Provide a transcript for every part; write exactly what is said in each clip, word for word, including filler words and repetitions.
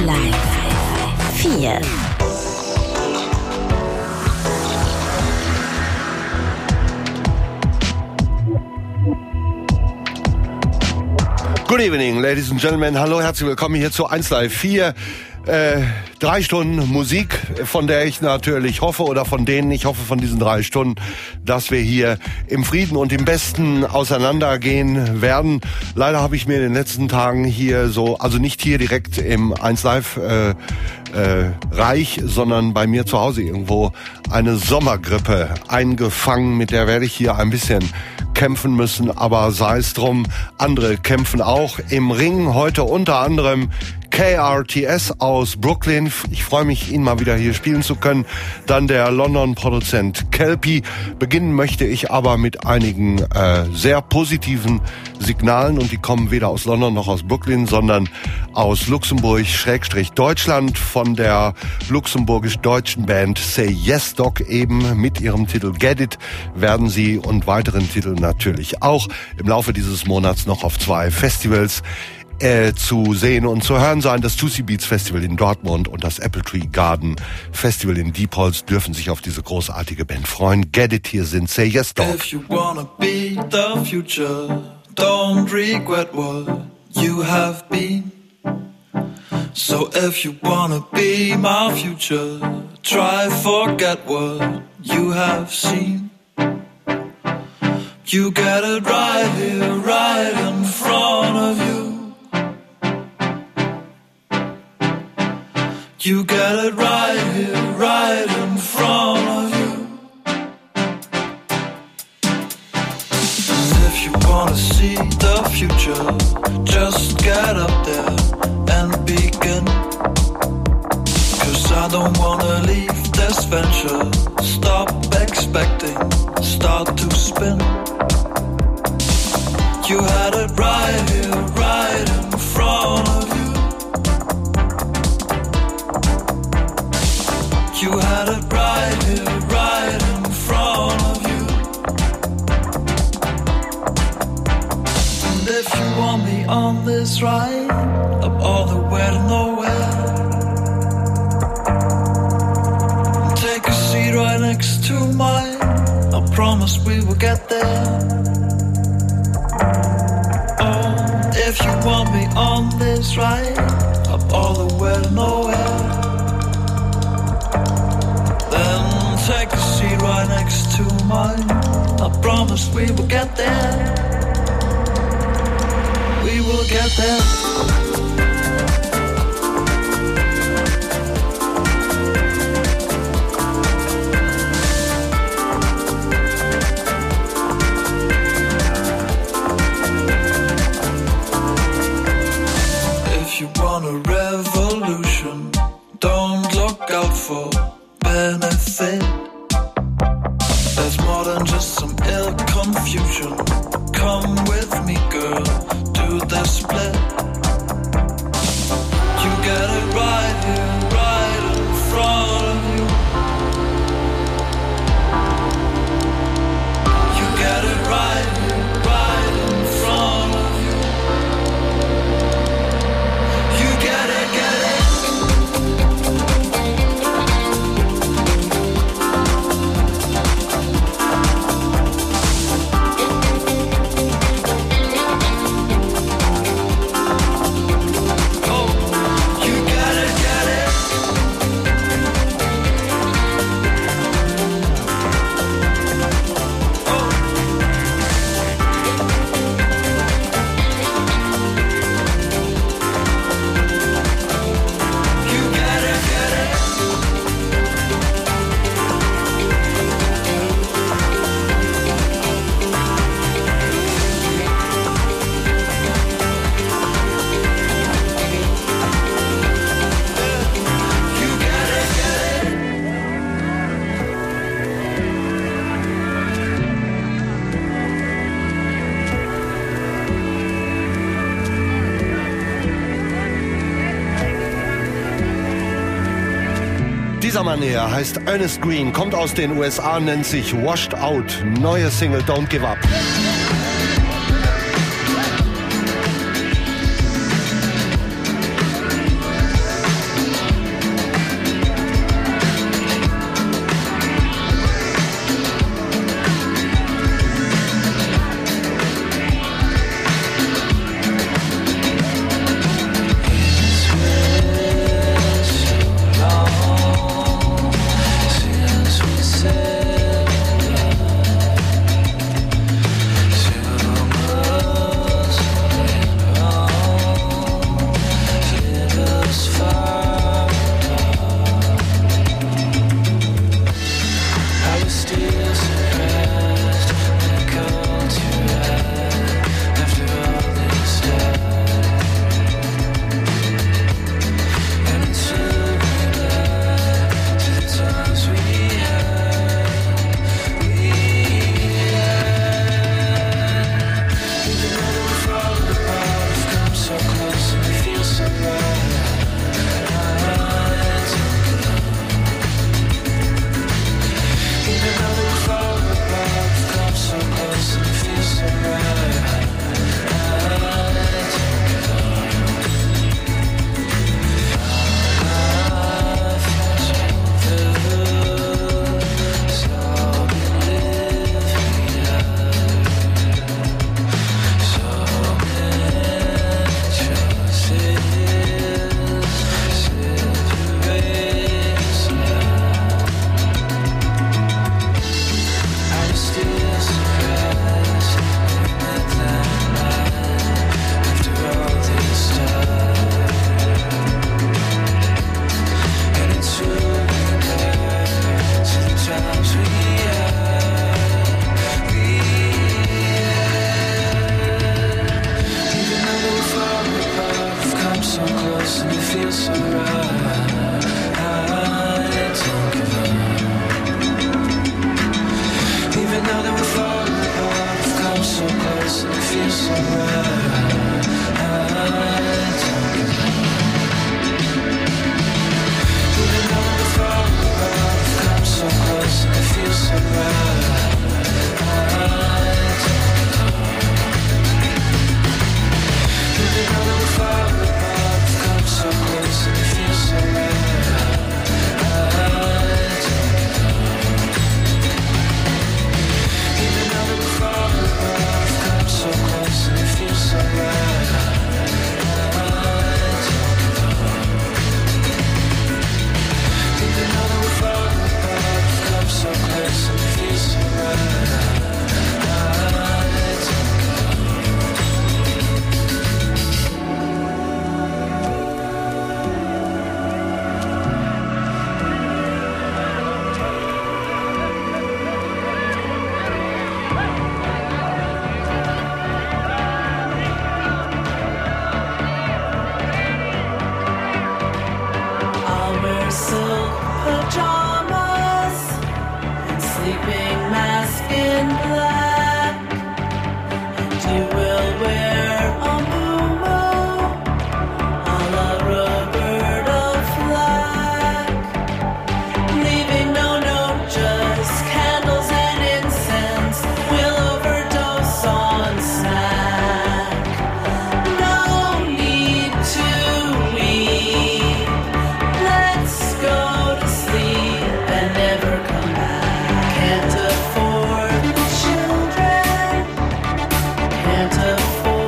Live vier. Good evening, ladies and gentlemen. Hallo, herzlich willkommen hier zu eins Live vier. Äh, drei Stunden Musik, von der ich natürlich hoffe, oder von denen ich hoffe, von diesen drei Stunden, dass wir hier im Frieden und im Besten auseinandergehen werden. Leider habe ich mir in den letzten Tagen hier so, also nicht hier direkt im eins Live äh, äh, Reich, sondern bei mir zu Hause irgendwo eine Sommergrippe eingefangen, mit der werde ich hier ein bisschen kämpfen müssen, aber sei es drum, andere kämpfen auch im Ring. Heute unter anderem K R T S aus Brooklyn. Ich freue mich, ihn mal wieder hier spielen zu können. Dann der London-Produzent Kelpie. Beginnen möchte ich aber mit einigen äh, sehr positiven Signalen, und die kommen weder aus London noch aus Brooklyn, sondern aus Luxemburg Schrägstrich Deutschland von der luxemburgisch-deutschen Band Say Yes Dog. Eben mit ihrem Titel Get It werden sie und weiteren Titeln natürlich auch im Laufe dieses Monats noch auf zwei Festivals Äh, zu sehen und zu hören sein. Das Juicy Beats Festival in Dortmund und das Apple Tree Garden Festival in Diepholz dürfen sich auf diese großartige Band freuen. Get It, hier sind Say Yes Dog. If you wanna be the future, don't regret what you have been. So if you wanna be my future, try forget what you have seen. You get it right here, right in front of you. You get it right here, right in front of you. And if you wanna see the future, just get up there and begin. Cause I don't wanna leave this venture. Stop expecting, start to spin. You had it right here, right in front of you. You had it right here, right in front of you. And if you want me on this ride, up all the way to nowhere, take a seat right next to mine, I promise we will get there. Oh, if you want me on this ride, up all the way to nowhere, take a seat right next to mine. I promise we will get there. We will get there. If you want a revolution, don't look out for benefit. There's more than just some ill confusion. Come with me, girl, do the split. You get it right here, right in front of you. You get it right here, right in front of you. You get it, get it. Dieser Mann hier heißt Ernest Green, kommt aus den U S A, nennt sich Washed Out. Neue Single Don't Give Up. Can't afford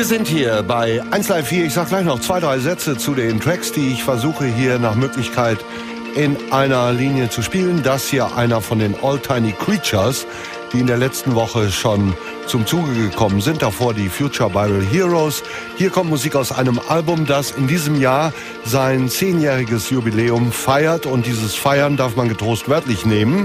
sind hier bei eins Live vier. Ich sag gleich noch zwei, drei Sätze zu den Tracks, die ich versuche hier nach Möglichkeit in einer Linie zu spielen. Das hier einer von den All Tiny Creatures, die in der letzten Woche schon zum Zuge gekommen sind. Davor die Future Bible Heroes. Hier kommt Musik aus einem Album, das in diesem Jahr sein zehnjähriges Jubiläum feiert. Und dieses Feiern darf man getrost wörtlich nehmen.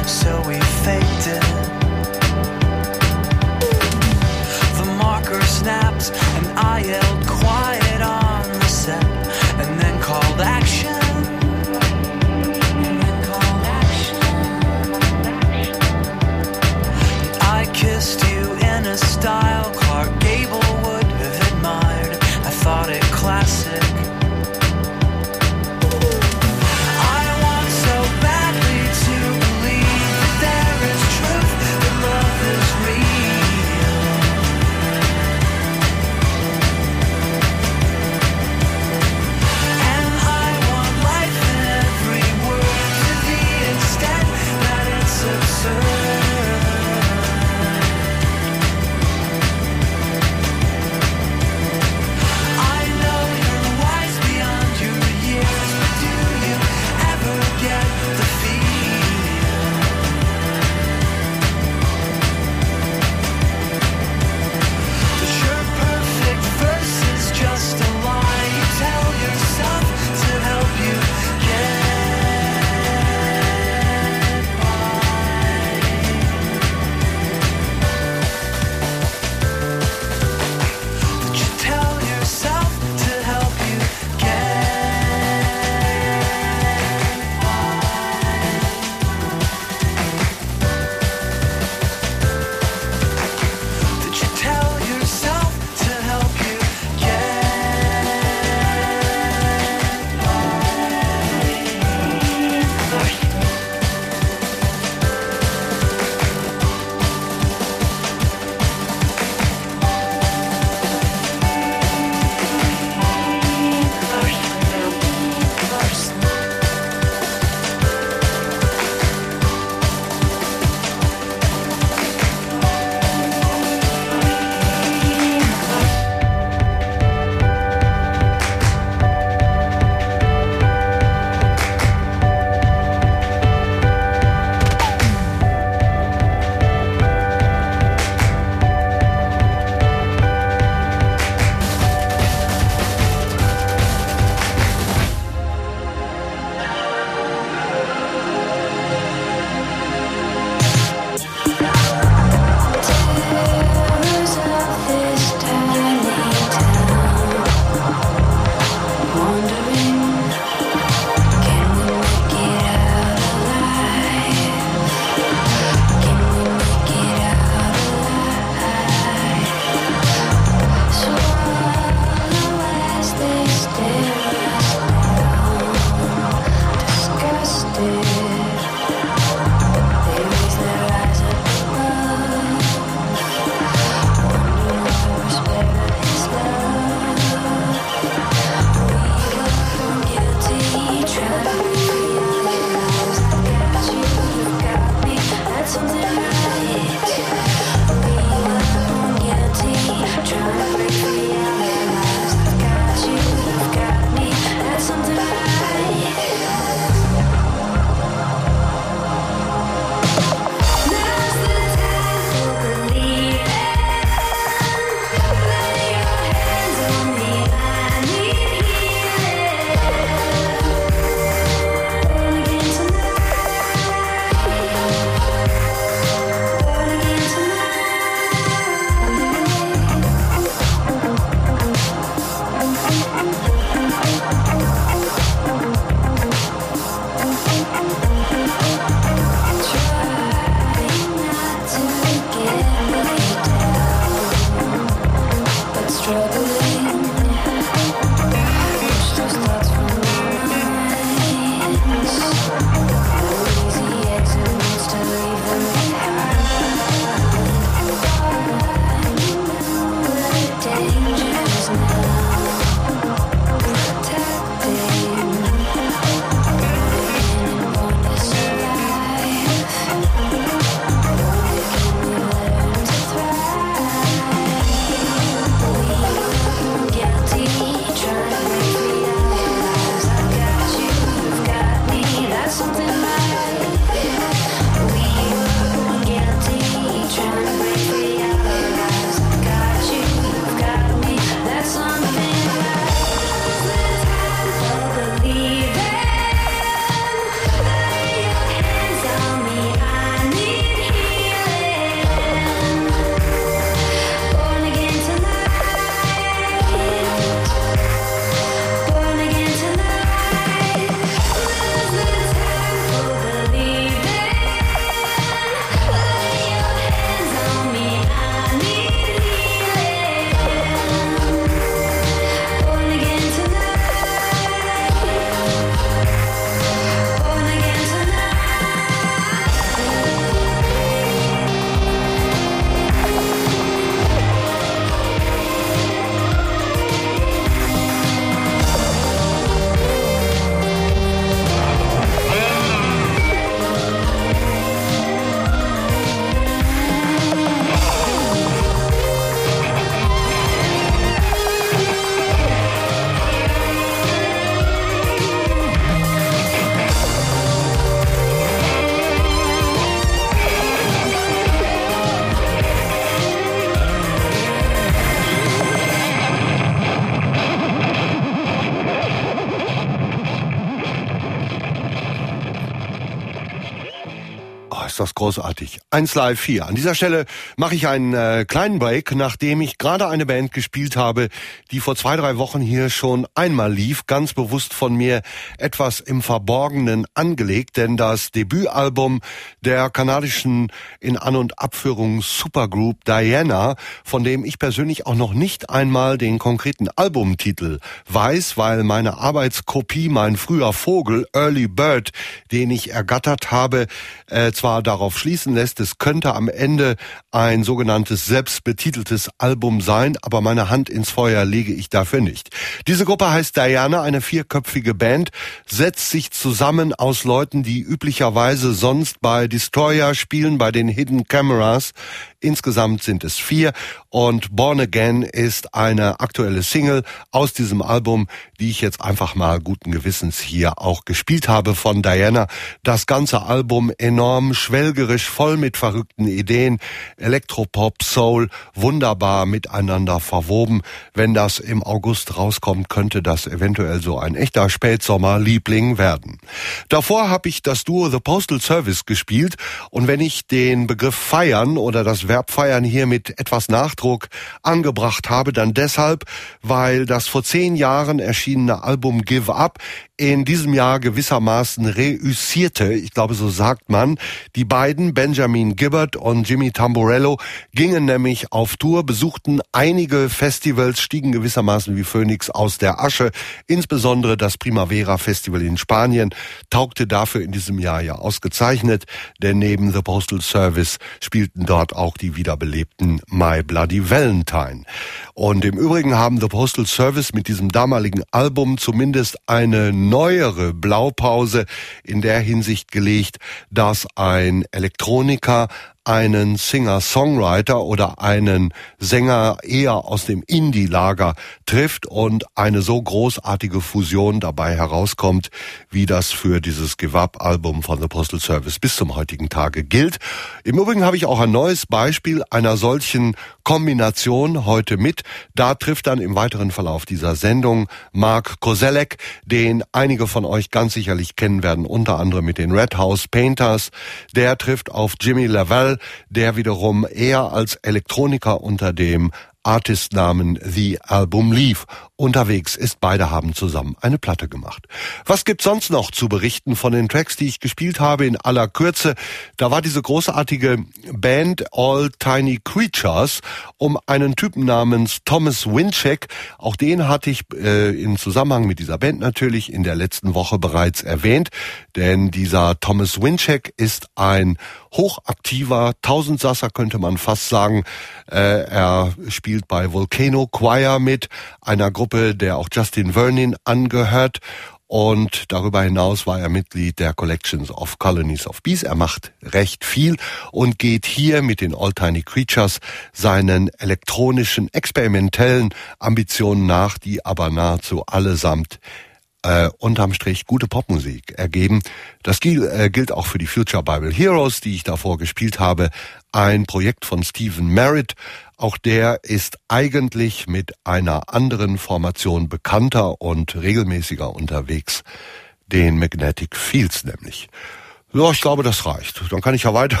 ist das großartig. eins Live vier. An dieser Stelle mache ich einen äh, kleinen Break, nachdem ich gerade eine Band gespielt habe, die vor zwei, drei Wochen hier schon einmal lief, ganz bewusst von mir etwas im Verborgenen angelegt, denn das Debütalbum der kanadischen in An- und Abführung Supergroup Diana, von dem ich persönlich auch noch nicht einmal den konkreten Albumtitel weiß, weil meine Arbeitskopie, mein früher Vogel, Early Bird, den ich ergattert habe, äh, zwar darauf schließen lässt, es könnte am Ende ein sogenanntes selbstbetiteltes Album sein, aber meine Hand ins Feuer lege ich dafür nicht. Diese Gruppe heißt Diana, eine vierköpfige Band, setzt sich zusammen aus Leuten, die üblicherweise sonst bei Destroyer spielen, bei den Hidden Cameras. Insgesamt sind es vier und Born Again ist eine aktuelle Single aus diesem Album, die ich jetzt einfach mal guten Gewissens hier auch gespielt habe von Diana. Das ganze Album enorm schwelgerisch, voll mit verrückten Ideen, Elektropop, Soul, wunderbar miteinander verwoben. Wenn das im August rauskommt, könnte das eventuell so ein echter Spätsommerliebling werden. Davor habe ich das Duo The Postal Service gespielt und wenn ich den Begriff feiern oder das Verb feiern hier mit etwas Nachdruck angebracht habe, dann deshalb, weil das vor zehn Jahren erschienene Album Give Up in diesem Jahr gewissermaßen reüssierte, ich glaube so sagt man. Die beiden, Benjamin Gibbard und Jimmy Tamborello, gingen nämlich auf Tour, besuchten einige Festivals, stiegen gewissermaßen wie Phönix aus der Asche. Insbesondere das Primavera Festival in Spanien taugte dafür in diesem Jahr ja ausgezeichnet, denn neben The Postal Service spielten dort auch die wiederbelebten My Bloody Valentine. Und im Übrigen haben The Postal Service mit diesem damaligen Album zumindest eine neuere Blaupause in der Hinsicht gelegt, dass ein Elektroniker einen Singer-Songwriter oder einen Sänger eher aus dem Indie-Lager trifft und eine so großartige Fusion dabei herauskommt, wie das für dieses Give Up-Album von The Postal Service bis zum heutigen Tage gilt. Im Übrigen habe ich auch ein neues Beispiel einer solchen Kombination heute mit. Da trifft dann im weiteren Verlauf dieser Sendung Mark Koselleck, den einige von euch ganz sicherlich kennen werden, unter anderem mit den Red House Painters. Der trifft auf Jimmy Lavelle, der wiederum eher als Elektroniker unter dem Artistnamen The Album Leaf unterwegs ist. Beide haben zusammen eine Platte gemacht. Was gibt's sonst noch zu berichten von den Tracks, die ich gespielt habe in aller Kürze? Da war diese großartige Band All Tiny Creatures um einen Typen namens Thomas Winchek. Auch den hatte ich äh, im Zusammenhang mit dieser Band natürlich in der letzten Woche bereits erwähnt, denn dieser Thomas Winchek ist ein hochaktiver Tausendsasser, könnte man fast sagen. Äh, er spielt bei Volcano Choir mit, einer Gruppe, der auch Justin Vernon angehört. Und darüber hinaus war er Mitglied der Collections of Colonies of Bees. Er macht recht viel und geht hier mit den All Tiny Creatures seinen elektronischen, experimentellen Ambitionen nach, die aber nahezu allesamt Äh, unterm Strich gute Popmusik ergeben. Das gilt, äh, gilt auch für die Future Bible Heroes, die ich davor gespielt habe. Ein Projekt von Stephen Merritt. Auch der ist eigentlich mit einer anderen Formation bekannter und regelmäßiger unterwegs. Den Magnetic Fields nämlich. Ja, ich glaube, das reicht. Dann kann ich ja weiter.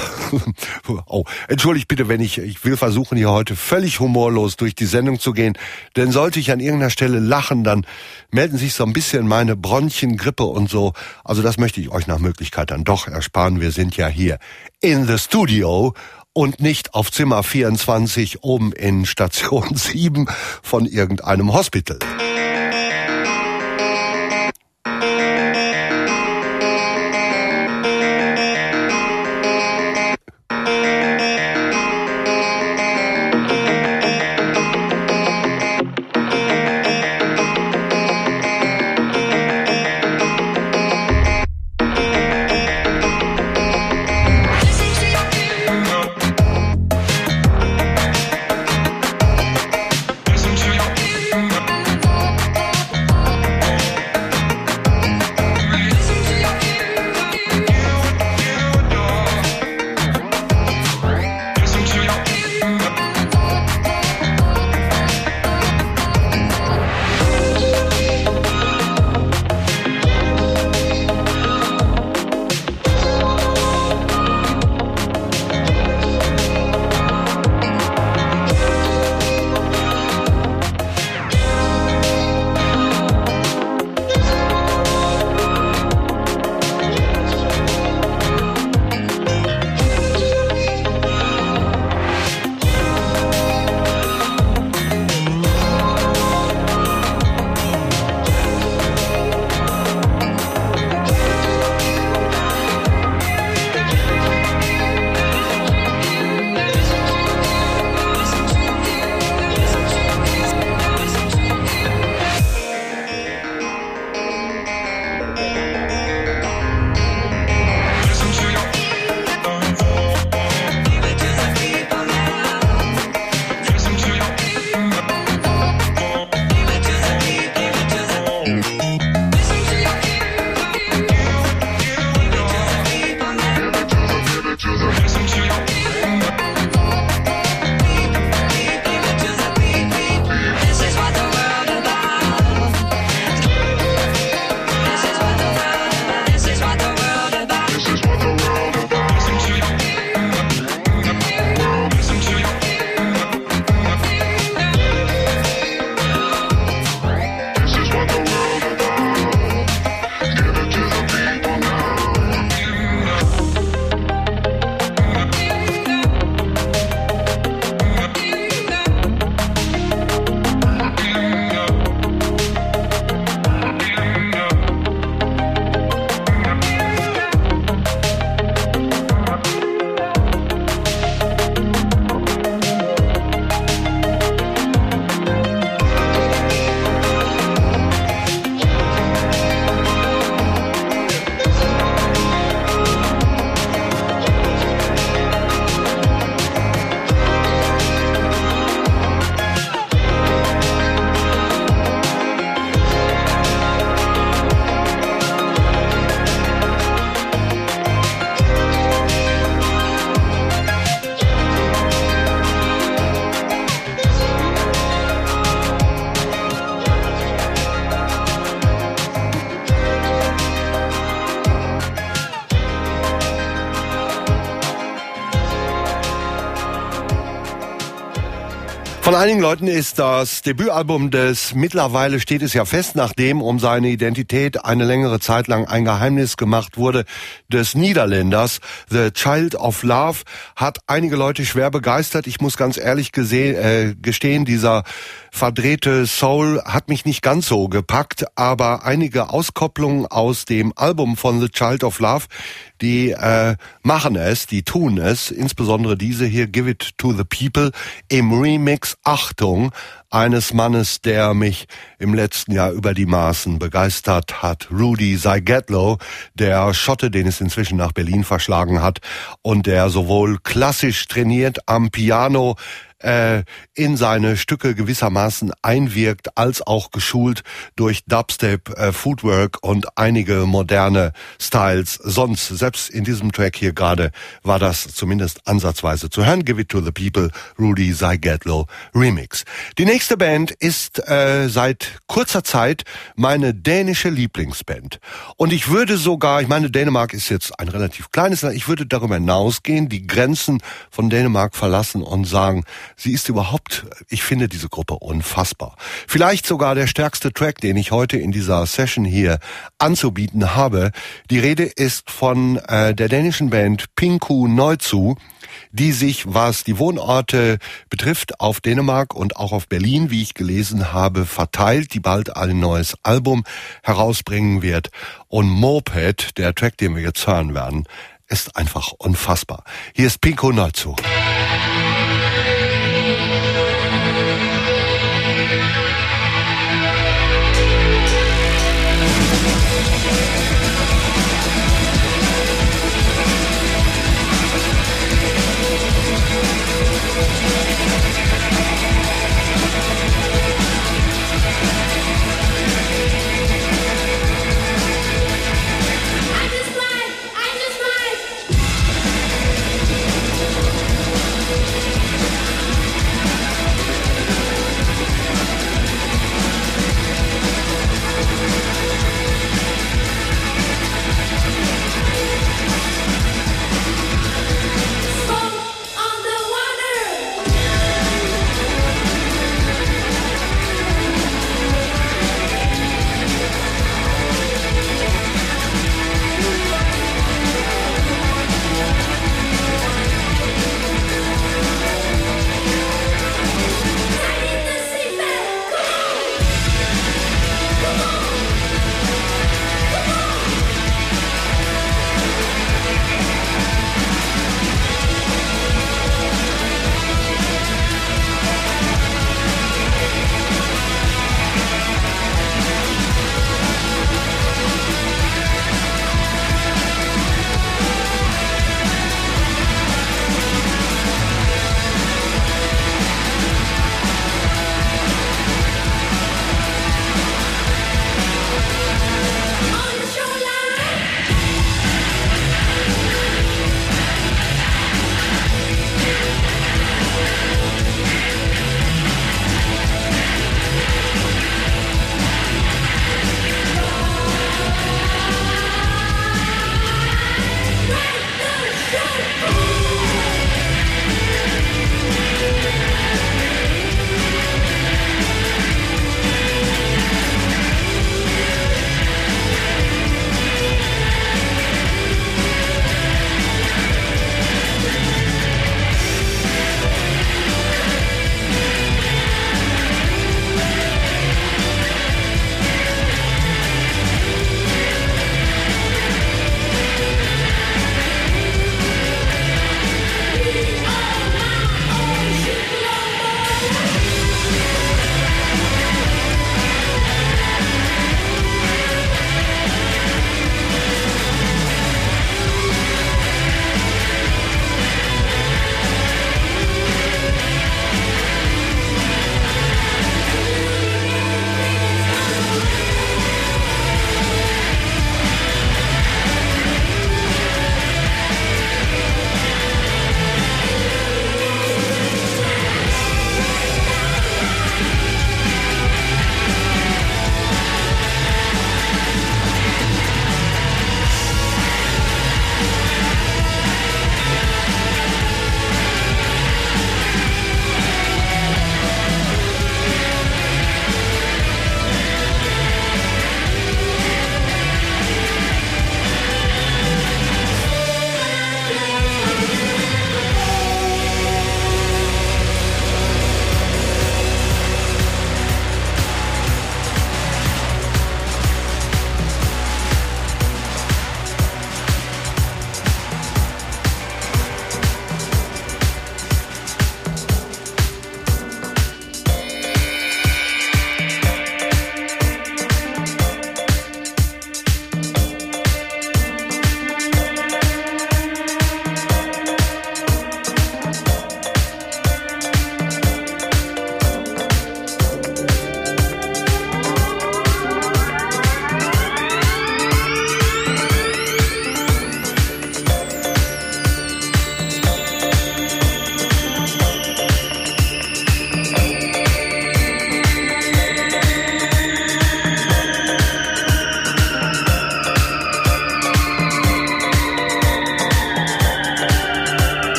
Oh, entschuldigt bitte, wenn ich, ich will versuchen, hier heute völlig humorlos durch die Sendung zu gehen. Denn sollte ich an irgendeiner Stelle lachen, dann melden sich so ein bisschen meine Bronchien, Grippe und so. Also das möchte ich euch nach Möglichkeit dann doch ersparen. Wir sind ja hier in the Studio und nicht auf Zimmer vierundzwanzig oben in Station sieben von irgendeinem Hospital. Listen to your Von einigen Leuten ist das Debütalbum des, mittlerweile steht es ja fest, nachdem um seine Identität eine längere Zeit lang ein Geheimnis gemacht wurde, des Niederländers. The Child of Love hat einige Leute schwer begeistert. Ich muss ganz ehrlich gesehen, äh, gestehen, dieser verdrehte Soul hat mich nicht ganz so gepackt, aber einige Auskopplungen aus dem Album von The Child of Love, die äh, machen es, die tun es, insbesondere diese hier, Give It to the People, im Remix, Achtung, eines Mannes, der mich im letzten Jahr über die Maßen begeistert hat, Rudi Zagatlo, der Schotte, den es inzwischen nach Berlin verschlagen hat und der sowohl klassisch trainiert am Piano äh, in seine Stücke gewissermaßen einwirkt, als auch geschult durch Dubstep, äh, Footwork und einige moderne Styles. Sonst, selbst in diesem Track hier gerade, war das zumindest ansatzweise zu hören. Give It to the People, Rudi Zagatlo Remix. Die nächste Band ist äh, seit kurzer Zeit meine dänische Lieblingsband. Und ich würde sogar, ich meine, Dänemark ist jetzt ein relativ kleines Land, ich würde darüber hinausgehen, die Grenzen von Dänemark verlassen und sagen, sie ist überhaupt, ich finde diese Gruppe unfassbar. Vielleicht sogar der stärkste Track, den ich heute in dieser Session hier anzubieten habe. Die Rede ist von äh, der dänischen Band Pinku Neutzu, die sich, was die Wohnorte betrifft, auf Dänemark und auch auf Berlin, wie ich gelesen habe, verteilt, die bald ein neues Album herausbringen wird. Und Moped, der Track, den wir jetzt hören werden, ist einfach unfassbar. Hier ist Pinku Neutzu. I just like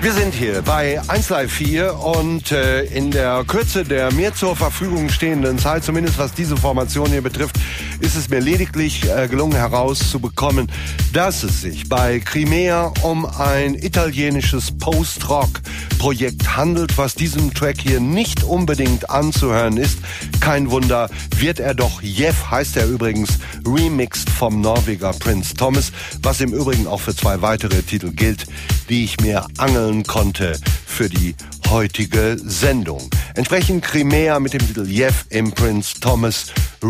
Wir sind hier bei eins Live vier und äh, in der Kürze der mir zur Verfügung stehenden Zeit, zumindest was diese Formation hier betrifft, ist es mir lediglich äh, gelungen herauszubekommen, dass es sich bei Crimea um ein italienisches Post-Rock-Projekt handelt, was diesem Track hier nicht unbedingt anzuhören ist. Kein Wunder, wird er doch, Jeff heißt er übrigens, remixed vom Norweger Prince Thomas, was im Übrigen auch für zwei weitere Titel gilt, die ich mir angeln konnte für die heutige Sendung. Entsprechend Crimea mit dem Titel Jeff im Prince Thomas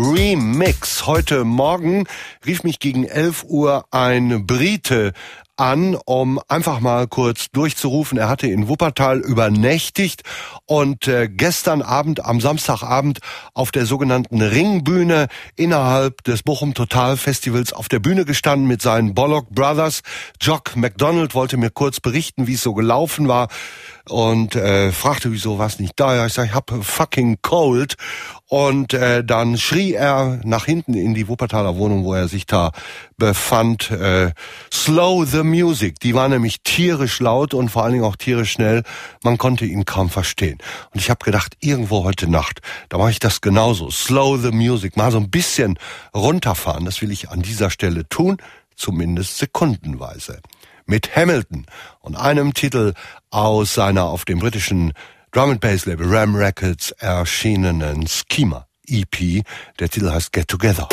Remix. Heute Morgen rief mich gegen elf Uhr ein Brite an, um einfach mal kurz durchzurufen. Er hatte in Wuppertal übernächtigt und äh, gestern Abend, am Samstagabend, auf der sogenannten Ringbühne innerhalb des Bochum Total Festivals auf der Bühne gestanden mit seinen Bollock Brothers. Jock McDonald wollte mir kurz berichten, wie es so gelaufen war und äh, fragte, wieso war's nicht da? Ja, ich sag, ich hab fucking cold. Und äh, dann schrie er nach hinten in die Wuppertaler Wohnung, wo er sich da befand, äh, slow the music. Die war nämlich tierisch laut und vor allen Dingen auch tierisch schnell. Man konnte ihn kaum verstehen. Und ich habe gedacht, irgendwo heute Nacht, da mache ich das genauso. Slow the music, mal so ein bisschen runterfahren. Das will ich an dieser Stelle tun, zumindest sekundenweise. Mit Hamilton und einem Titel aus seiner auf dem britischen Drum and Bass Label Ram Records erschienenen Schema E P. Der Titel heißt Get Together.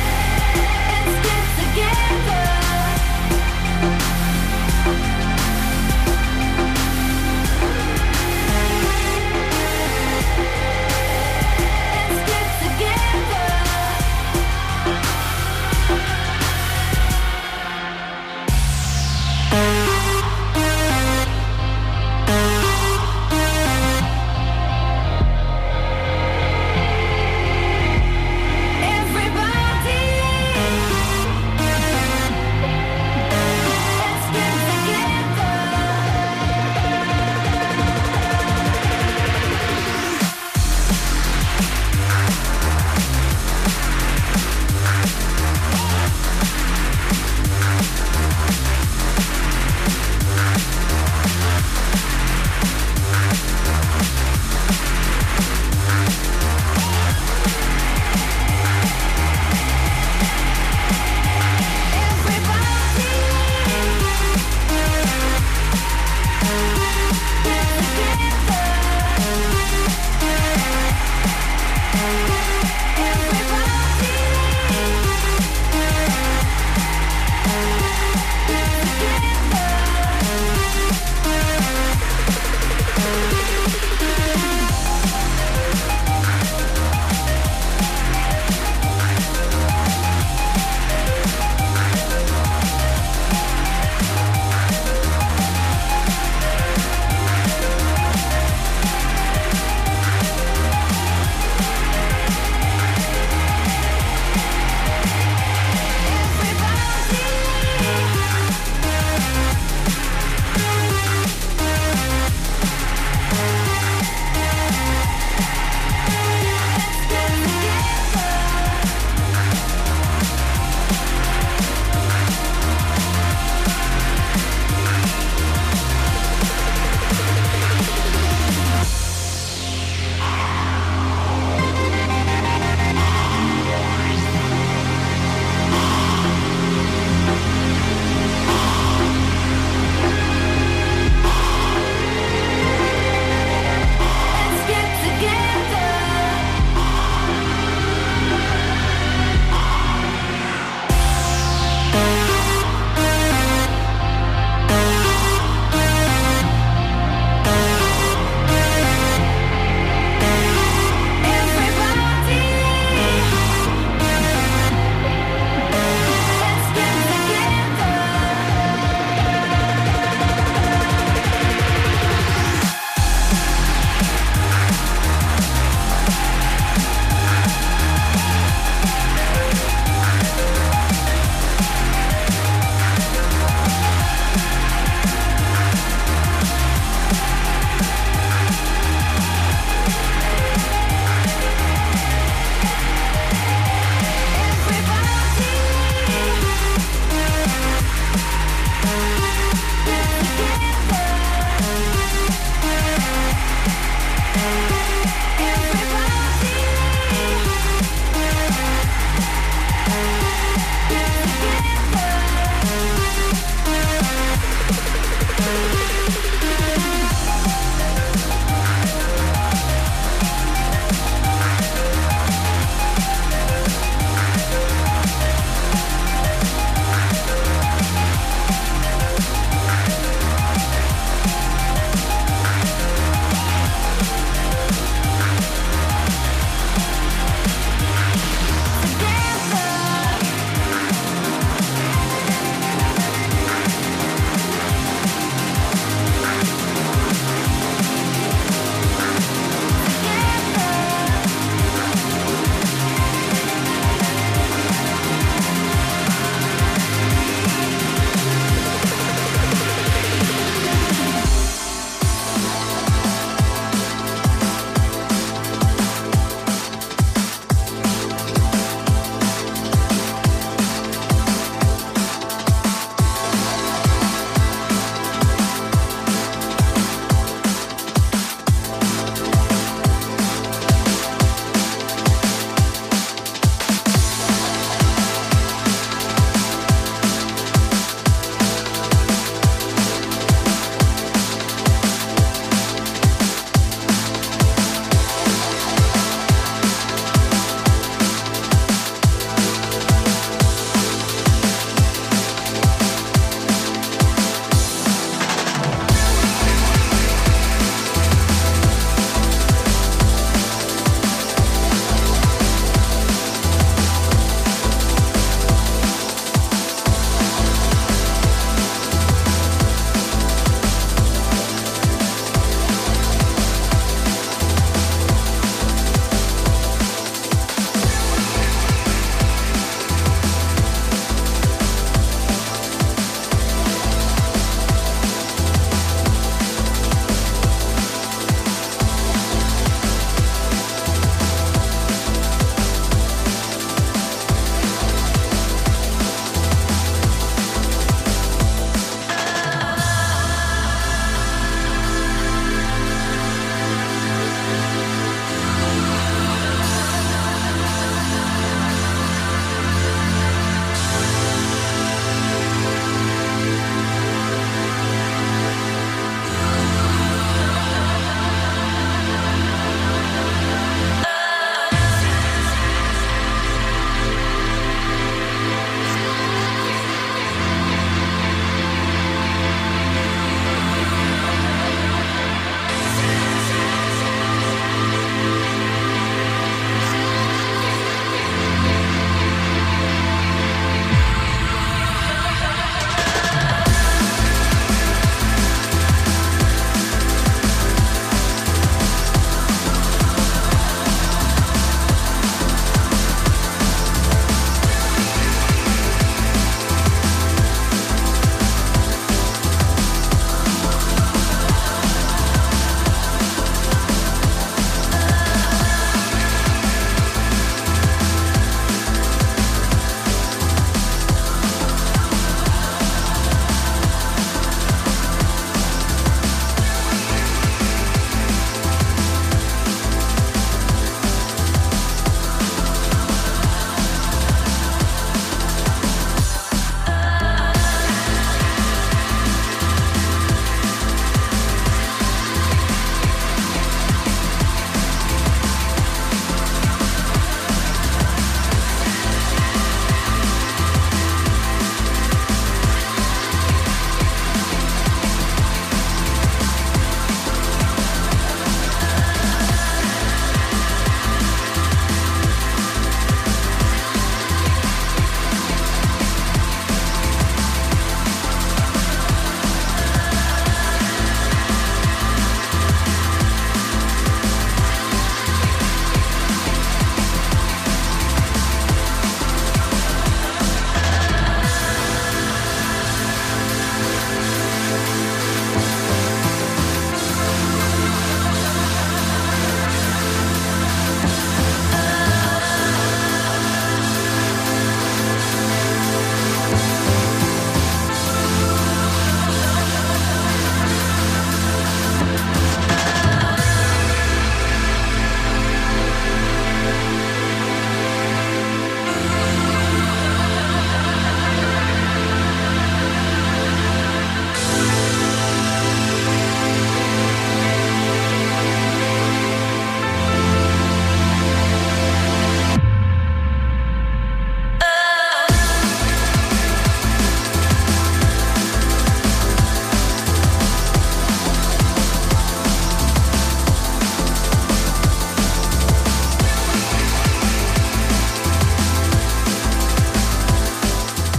Together.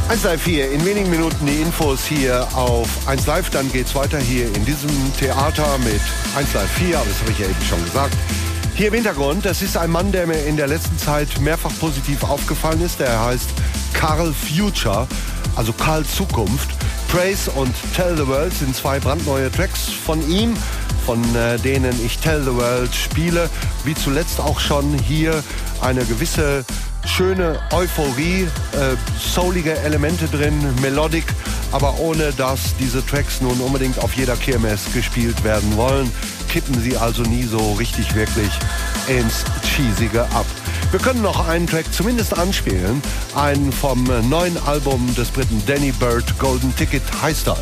eins Live vier, in wenigen Minuten die Infos hier auf eins Live. Dann geht's weiter hier in diesem Theater mit eins Live vier, aber das habe ich ja eben schon gesagt. Hier im Hintergrund, das ist ein Mann, der mir in der letzten Zeit mehrfach positiv aufgefallen ist. Der heißt Carl Future, also Karl Zukunft. Praise und Tell the World sind zwei brandneue Tracks von ihm, von äh, denen ich Tell the World spiele. Wie zuletzt auch schon hier eine gewisse schöne Euphorie, äh, soulige Elemente drin, Melodic, aber ohne dass diese Tracks nun unbedingt auf jeder Kirmes gespielt werden wollen, kippen sie also nie so richtig wirklich ins Cheesige ab. Wir können noch einen Track zumindest anspielen, einen vom neuen Album des Briten Danny Byrd, Golden Ticket heißt das.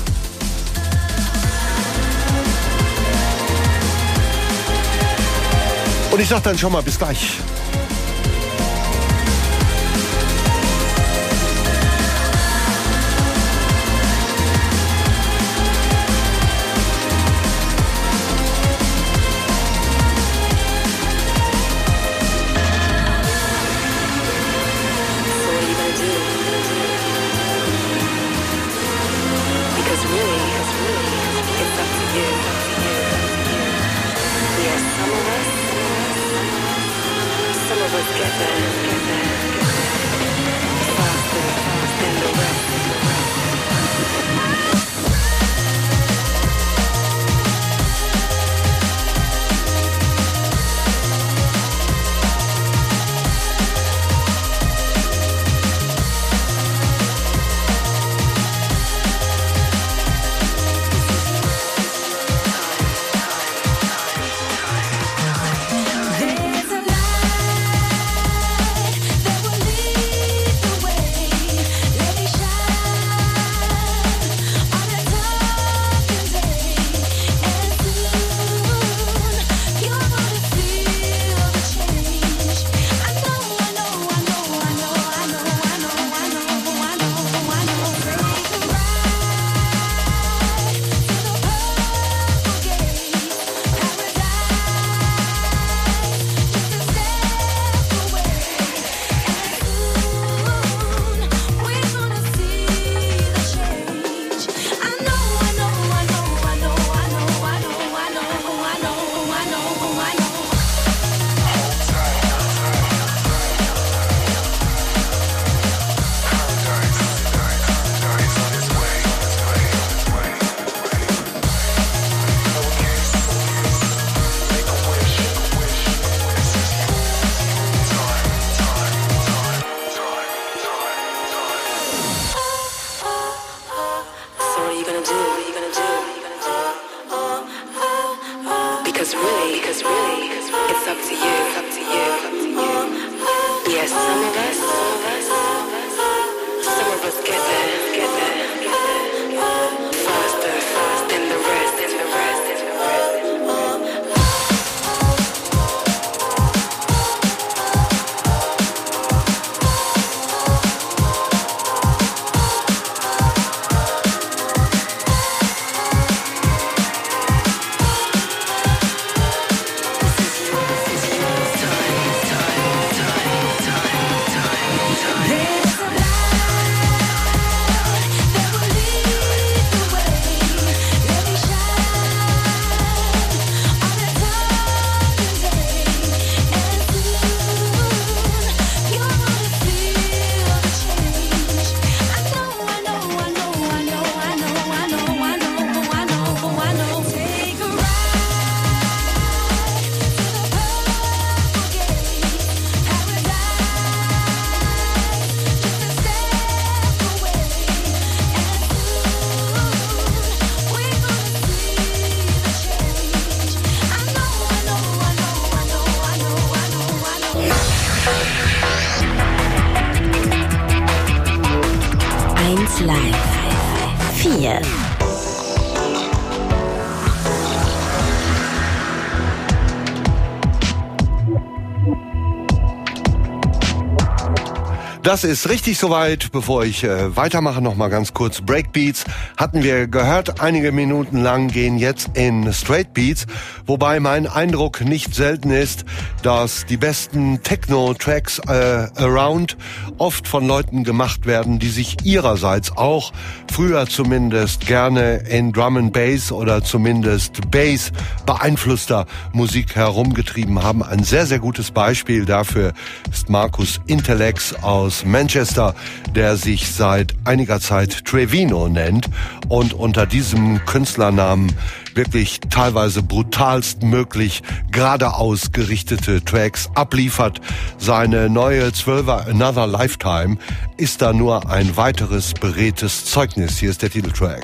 Und ich sag dann schon mal bis gleich. Das ist richtig soweit. Bevor ich äh, weitermache, noch mal ganz kurz Breakbeats. Hatten wir gehört, einige Minuten lang gehen jetzt in Straight Beats, wobei mein Eindruck nicht selten ist, dass die besten Techno-Tracks äh, around oft von Leuten gemacht werden, die sich ihrerseits auch früher zumindest gerne in Drum and Bass oder zumindest Bass beeinflusster Musik herumgetrieben haben. Ein sehr, sehr gutes Beispiel dafür ist Marcus Intalex aus Manchester, der sich seit einiger Zeit Trevino nennt und unter diesem Künstlernamen wirklich teilweise brutalst möglich geradeaus gerichtete Tracks abliefert. Seine neue Zwölfer Another Lifetime ist da nur ein weiteres beredtes Zeugnis. Hier ist der Titeltrack.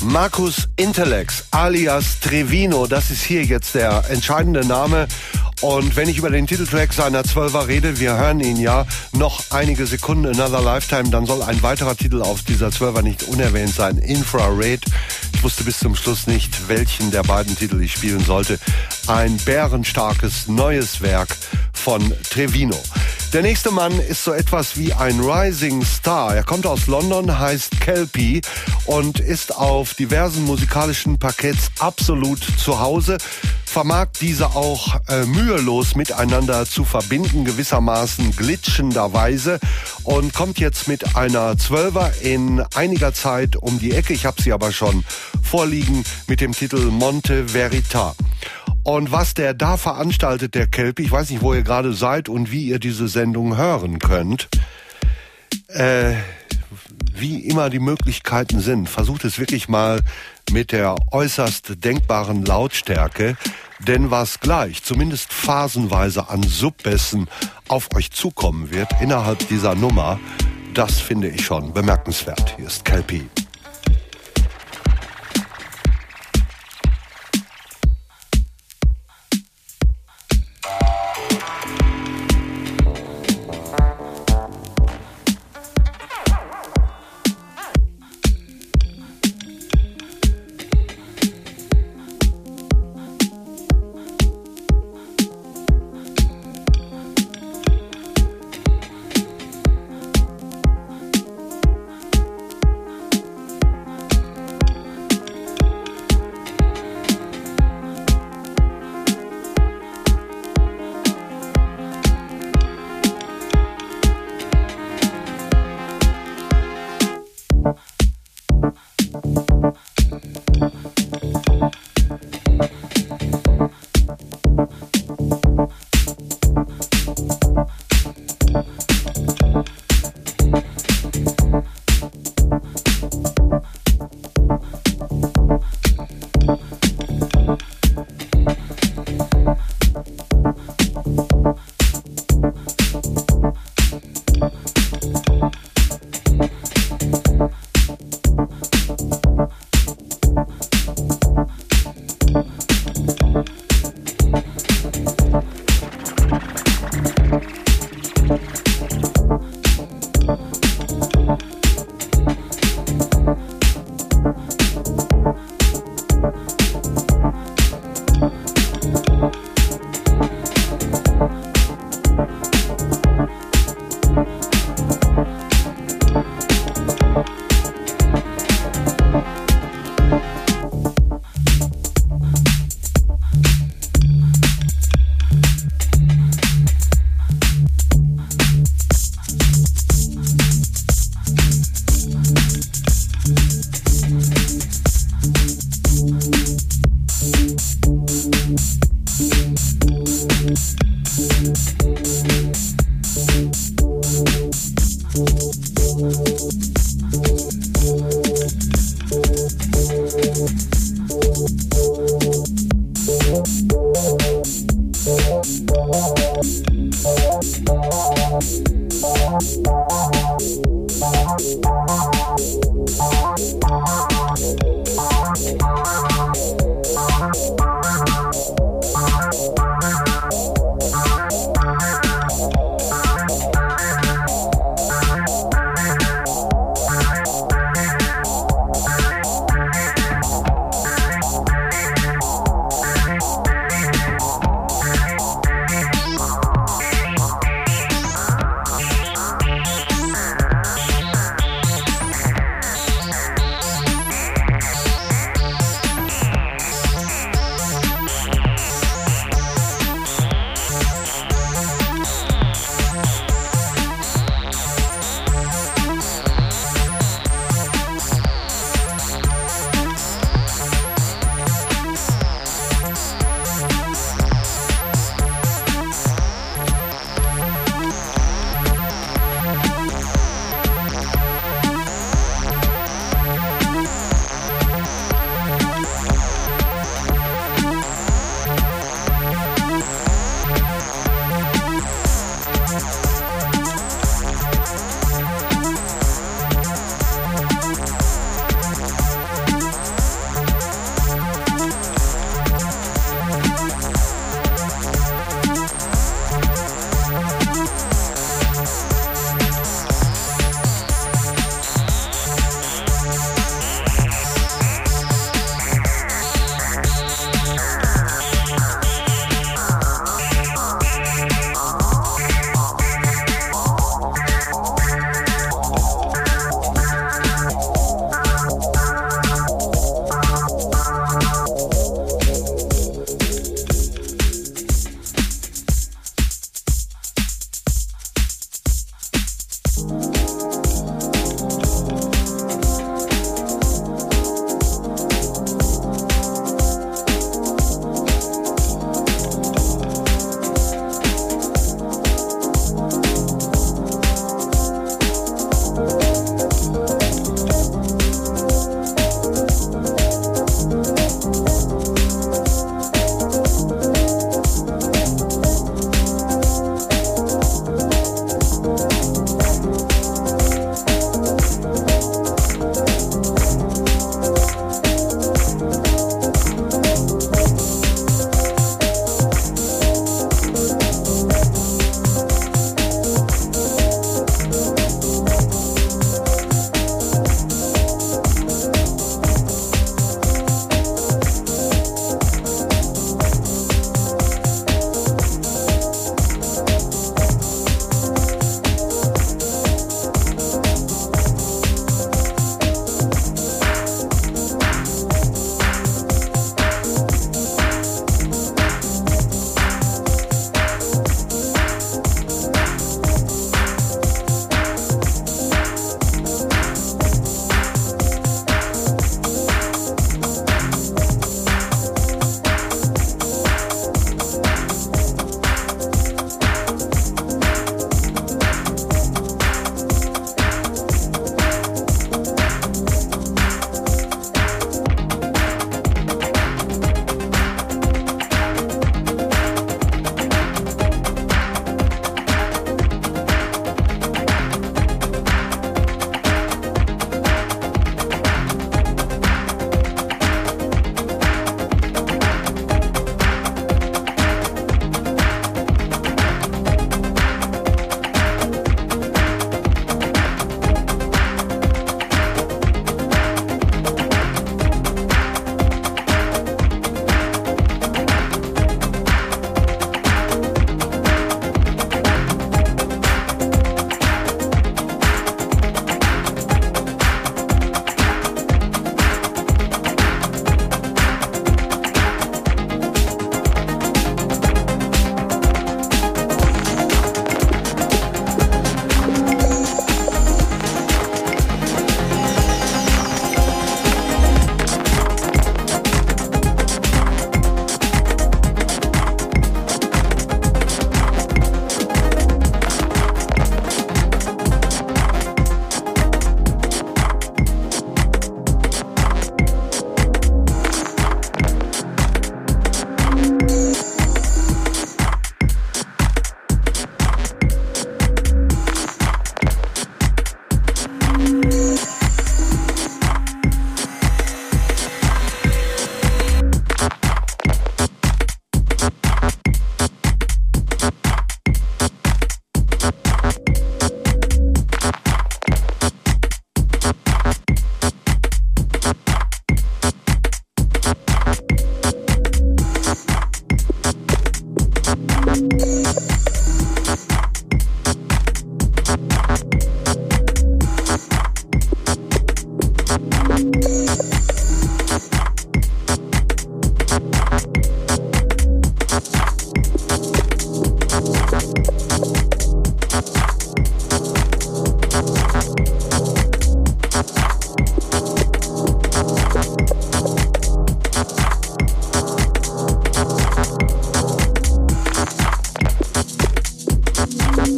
Marcus Intalex alias Trevino, das ist hier jetzt der entscheidende Name. Und wenn ich über den Titeltrack seiner Zwölfer rede, wir hören ihn ja noch einige Sekunden, Another Lifetime, dann soll ein weiterer Titel auf dieser Zwölfer nicht unerwähnt sein, Infrared. Ich wusste bis zum Schluss nicht, welchen der beiden Titel ich spielen sollte. Ein bärenstarkes neues Werk von Trevino. Der nächste Mann ist so etwas wie ein Rising Star. Er kommt aus London, heißt Kelpie und ist auf diversen musikalischen Parketts absolut zu Hause, vermag diese auch äh, mühelos miteinander zu verbinden, gewissermaßen glitschenderweise, und kommt jetzt mit einer Zwölfer in einiger Zeit um die Ecke. Ich habe sie aber schon vorliegen mit dem Titel Monte Verita. Und was der da veranstaltet, der Kelpie, ich weiß nicht, wo ihr gerade seid und wie ihr diese Sendung hören könnt, äh, wie immer die Möglichkeiten sind, versucht es wirklich mal mit der äußerst denkbaren Lautstärke, denn was gleich, zumindest phasenweise an Subbässen auf euch zukommen wird innerhalb dieser Nummer, das finde ich schon bemerkenswert. Hier ist Kelpie.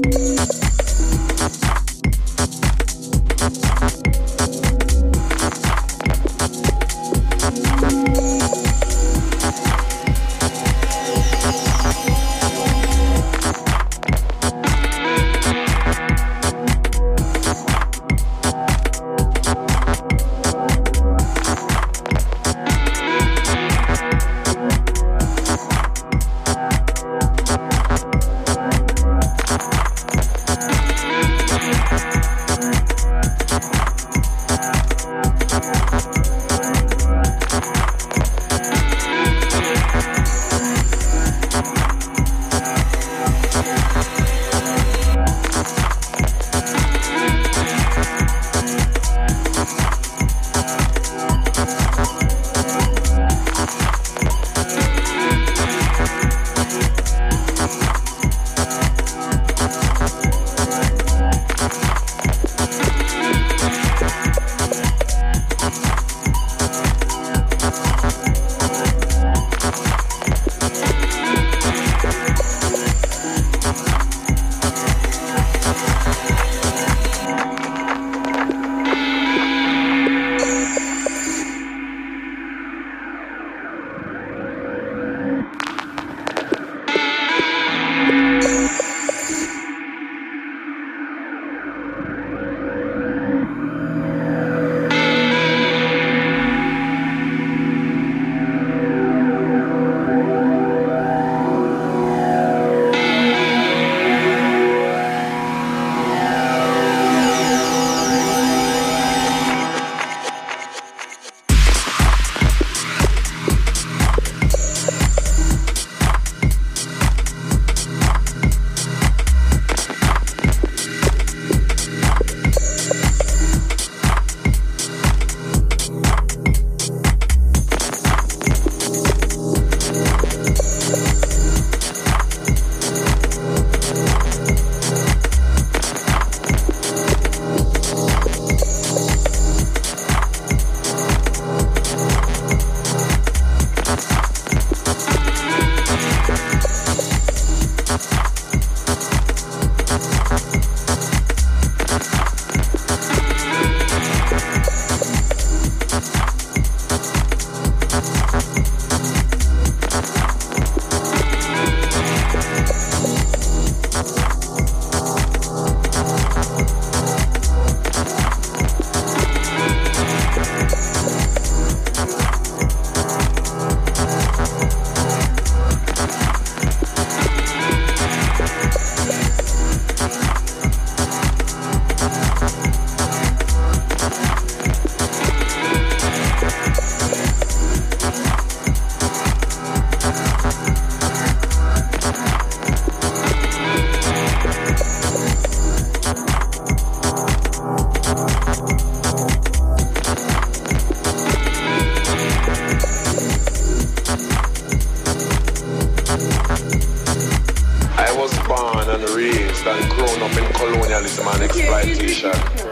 and grown up in colonialism and exploitation.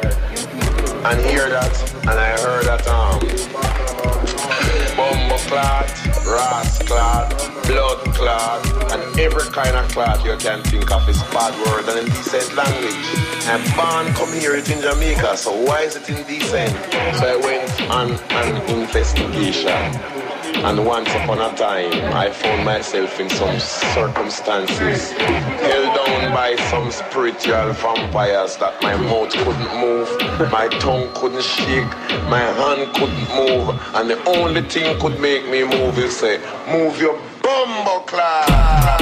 And hear that, and I heard that um, bumbo clot, ras clot, blood clot, and every kind of clot you can think of is bad word and indecent language. And born come here it in Jamaica, so why is it indecent? So I went on an investigation. And once upon a time, I found myself in some circumstances held down by some spiritual vampires that my mouth couldn't move, my tongue couldn't shake, my hand couldn't move, and the only thing could make me move is say, move your bumbo class.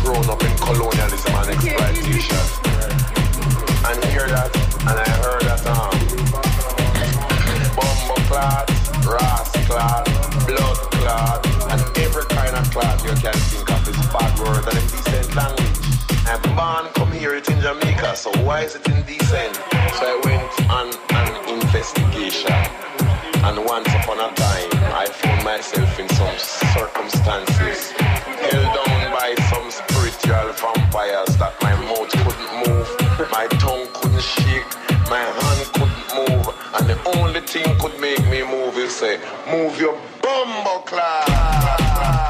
grown up in colonialism and exploitation. And hear that, and I heard that um bumbo clot, ras clot, blood clot, and every kind of clot you can think of is bad word and indecent language. I'm born, come hear it in Jamaica, so why is it indecent? So I went on an investigation, and once upon a time I found myself in some circumstances held down by some spiritual vampires that my mouth couldn't move, my tongue couldn't shake, my hand couldn't move, and the only thing could make me move is say, move your bumbo class.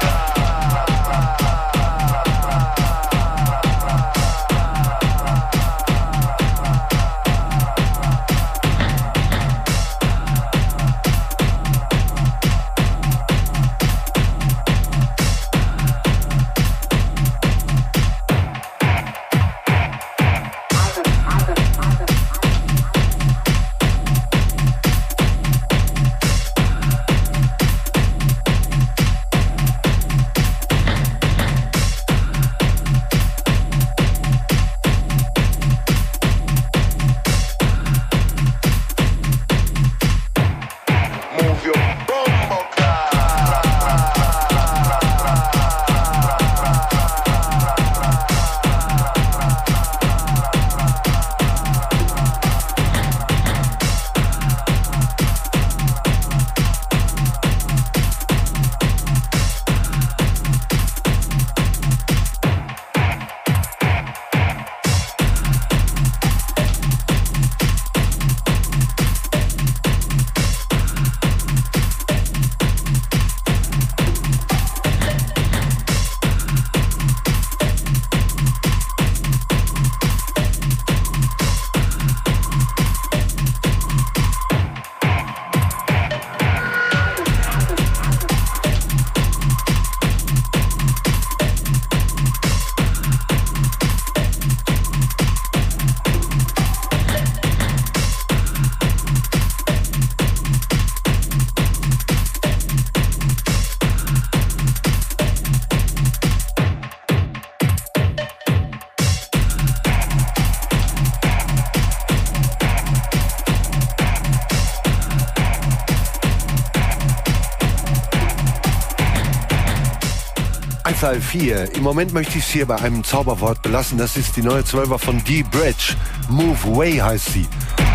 Teil vier. Im Moment möchte ich es hier bei einem Zauberwort belassen. Das ist die neue Zwölfer von D-Bridge. Move Way heißt sie.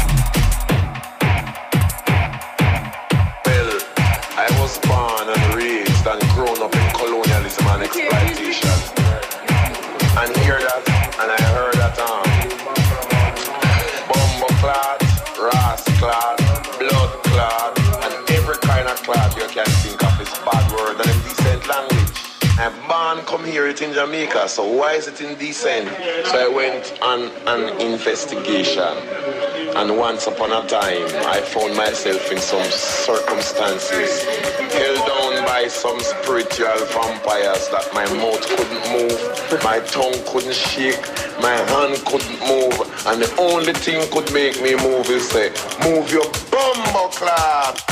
Well, I was born and raised and grown up in colonialism and exploitation. And hear that, and I heard that um bumbo clot, ras clot, blood clot, and every kind of clot you can think of is bad word and indecent language. I'm born, come hear it in Jamaica, so why is it indecent? So I went on an investigation, and once upon a time I found myself in some circumstances held down by some spiritual vampires that my mouth couldn't move, my tongue couldn't shake, my hand couldn't move, and the only thing could make me move is say, move your bumbo clap.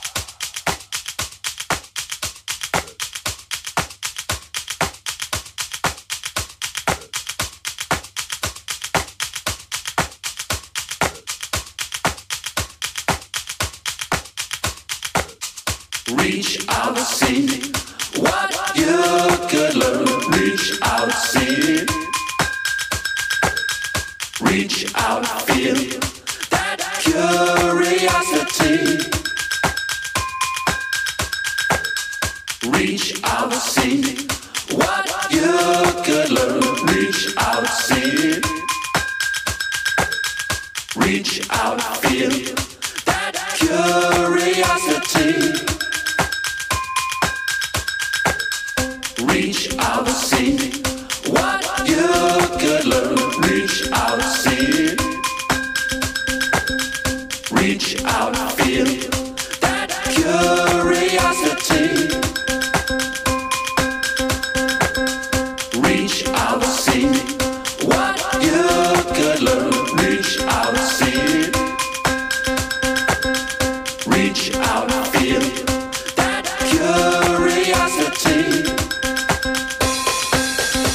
Reach out, see what you could learn. Reach out, see. Reach out, feel that curiosity. Reach out, see what you could learn. Reach out, see. Reach out, feel that curiosity. Reach out, see what you could learn. Reach out, see. Reach out, feel that curiosity. Reach out, see what you could learn. Reach out, see. Reach out, feel that curiosity.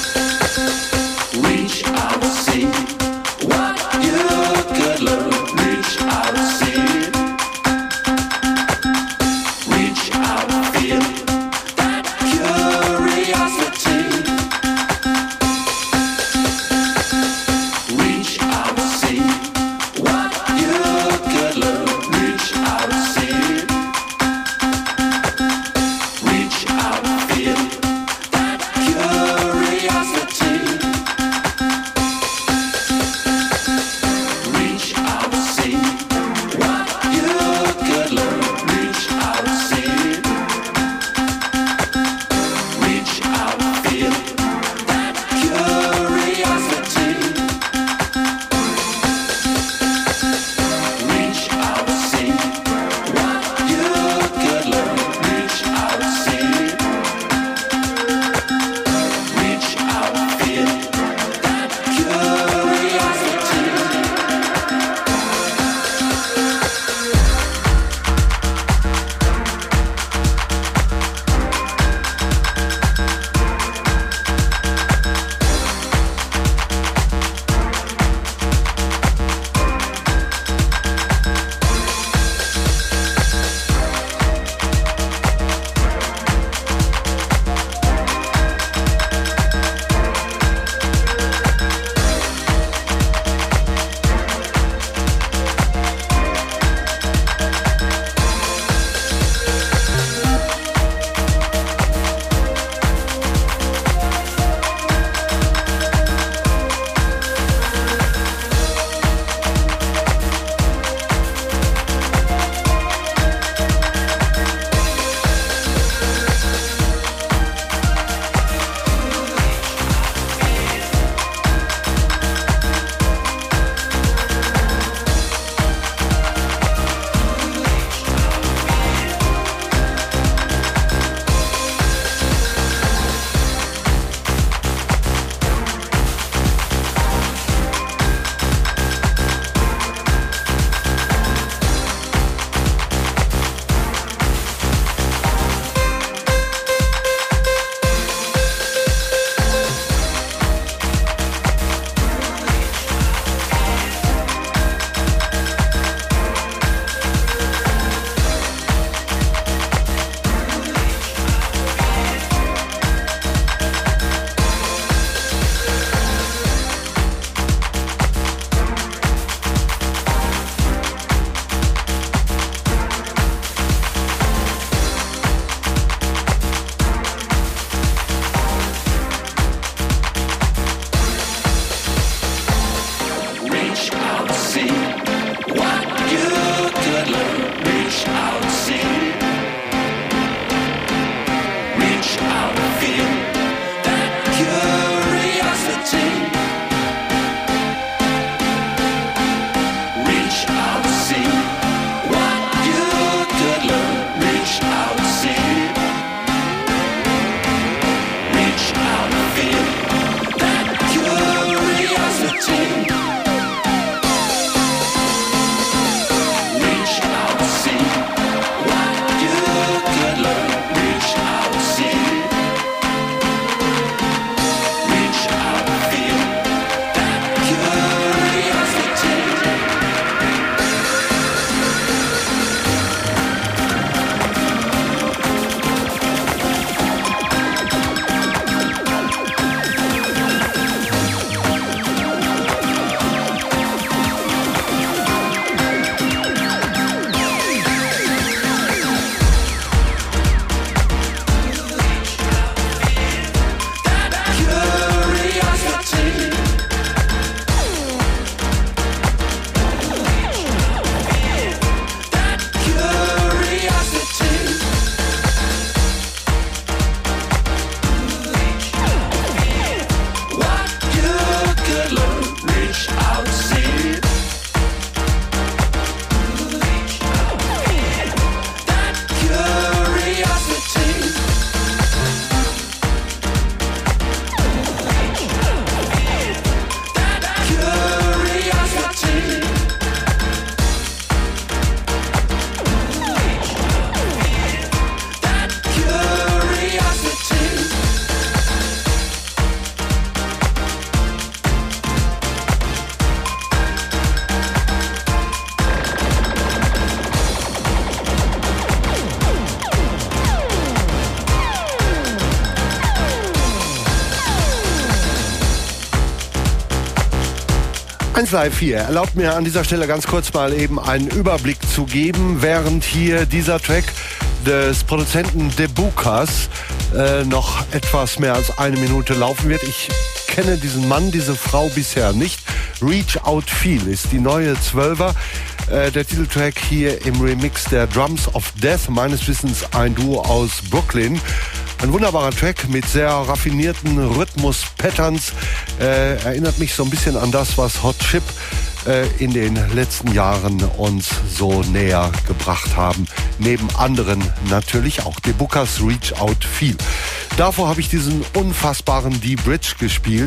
eins Live vier erlaubt mir an dieser Stelle ganz kurz mal eben einen Überblick zu geben, während hier dieser Track des Produzenten Debukas äh, noch etwas mehr als eine Minute laufen wird. Ich kenne diesen Mann, diese Frau bisher nicht. Reach Out Feel ist die neue Zwölfer. Äh, der Titeltrack hier im Remix der Drums of Death, meines Wissens ein Duo aus Brooklyn. Ein wunderbarer Track mit sehr raffinierten Rhythmus-Patterns. Äh, erinnert mich so ein bisschen an das, was Hot Chip äh, in den letzten Jahren uns so näher gebracht haben. Neben anderen natürlich auch Debukas Reach Out Feel. Davor habe ich diesen unfassbaren D-Bridge gespielt,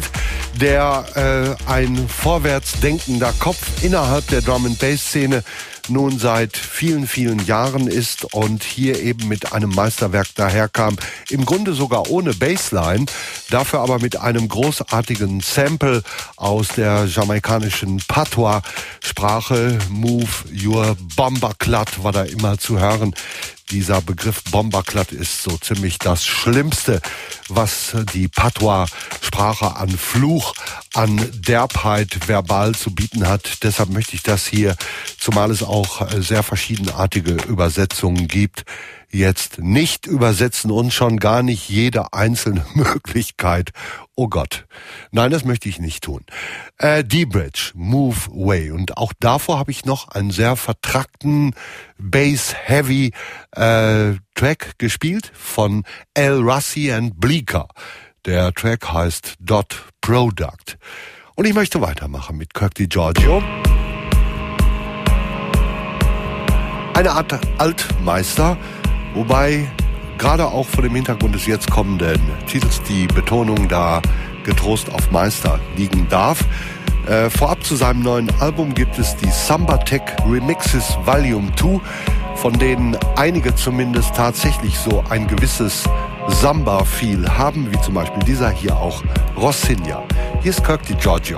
der äh, ein vorwärts denkender Kopf innerhalb der Drum-and-Bass-Szene nun seit vielen, vielen Jahren ist und hier eben mit einem Meisterwerk daherkam. Im Grunde sogar ohne Bassline, dafür aber mit einem großartigen Sample aus der jamaikanischen Patois-Sprache. Move Your Bomberclat war da immer zu hören. Dieser Begriff Bomberclat ist so ziemlich das Schlimmste, was die Patois-Sprache an Fluch, an Derbheit verbal zu bieten hat. Deshalb möchte ich das hier, zumal es auch sehr verschiedenartige Übersetzungen gibt, jetzt nicht übersetzen und schon gar nicht jede einzelne Möglichkeit. Oh Gott. Nein, das möchte ich nicht tun. Äh, D-Bridge, Move Way. Und auch davor habe ich noch einen sehr vertrackten Bass-Heavy äh, Track gespielt von El Rassi and Bleeker. Der Track heißt Dot Product. Und ich möchte weitermachen mit Kirk DiGiorgio. Eine Art Altmeister, wobei gerade auch vor dem Hintergrund des jetzt kommenden Titels die Betonung da getrost auf Meister liegen darf. Äh, vorab zu seinem neuen Album gibt es die Samba Tech Remixes Volume zwei, von denen einige zumindest tatsächlich so ein gewisses Samba-Feel haben, wie zum Beispiel dieser hier auch, Rocinha. Hier ist Kirk DiGiorgio.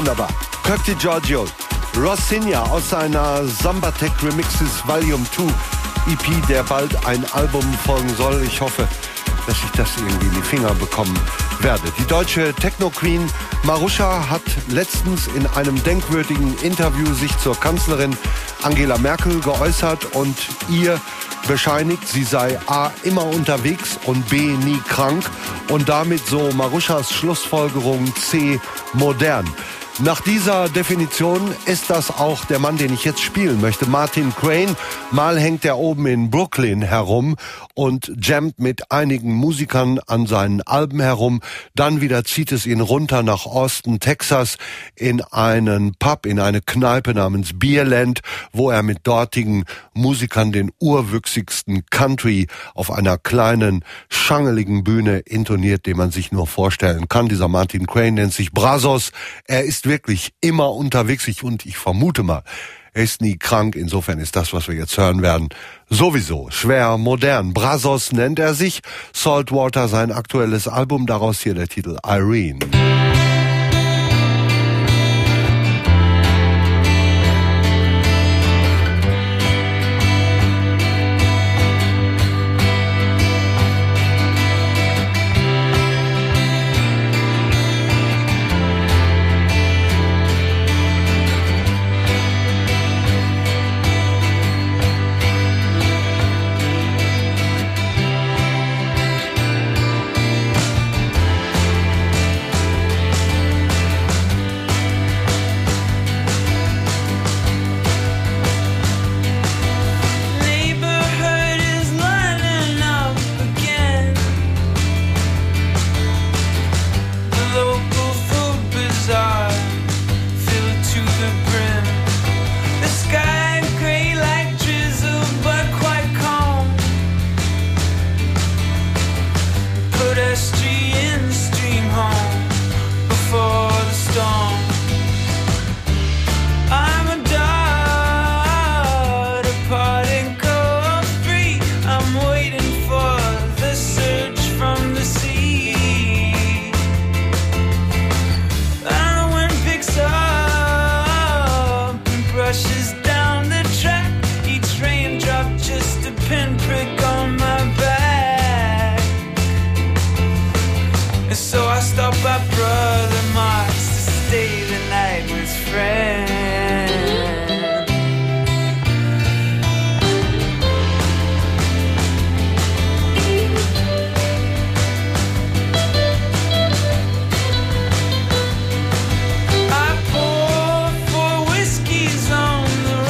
Wunderbar. Kirk DiGiorgio, Rossinia aus seiner Sambatech Remixes Volume zwei E P, der bald ein Album folgen soll. Ich hoffe, dass ich das irgendwie in die Finger bekommen werde. Die deutsche Techno-Queen Marusha hat letztens in einem denkwürdigen Interview sich zur Kanzlerin Angela Merkel geäußert und ihr bescheinigt, sie sei A. immer unterwegs und B. nie krank und damit so Marushas Schlussfolgerung C. modern. Nach dieser Definition ist das auch der Mann, den ich jetzt spielen möchte, Martin Crane. Mal hängt er oben in Brooklyn herum und jammt mit einigen Musikern an seinen Alben herum. Dann wieder zieht es ihn runter nach Austin, Texas, in einen Pub, in eine Kneipe namens Beerland, wo er mit dortigen Musikern den urwüchsigsten Country auf einer kleinen, schangeligen Bühne intoniert, den man sich nur vorstellen kann. Dieser Martin Crane nennt sich Brazos. Er ist wirklich immer unterwegs ich, und ich vermute mal, er ist nie krank. Insofern ist das, was wir jetzt hören werden, sowieso schwer modern. Brazos nennt er sich. Saltwater sein aktuelles Album, daraus hier der Titel Irene. I pour four whiskeys on the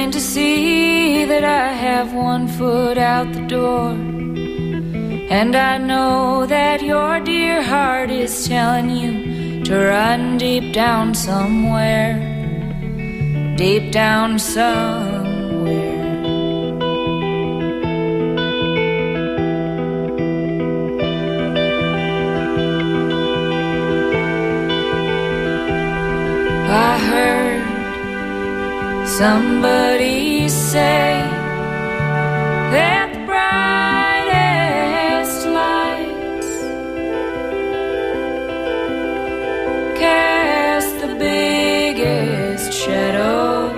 begin to see that I have one foot out the door. And I know that your dear heart is telling you to run deep down somewhere, deep down somewhere. I heard somebody say that the brightest lights cast the biggest shadows.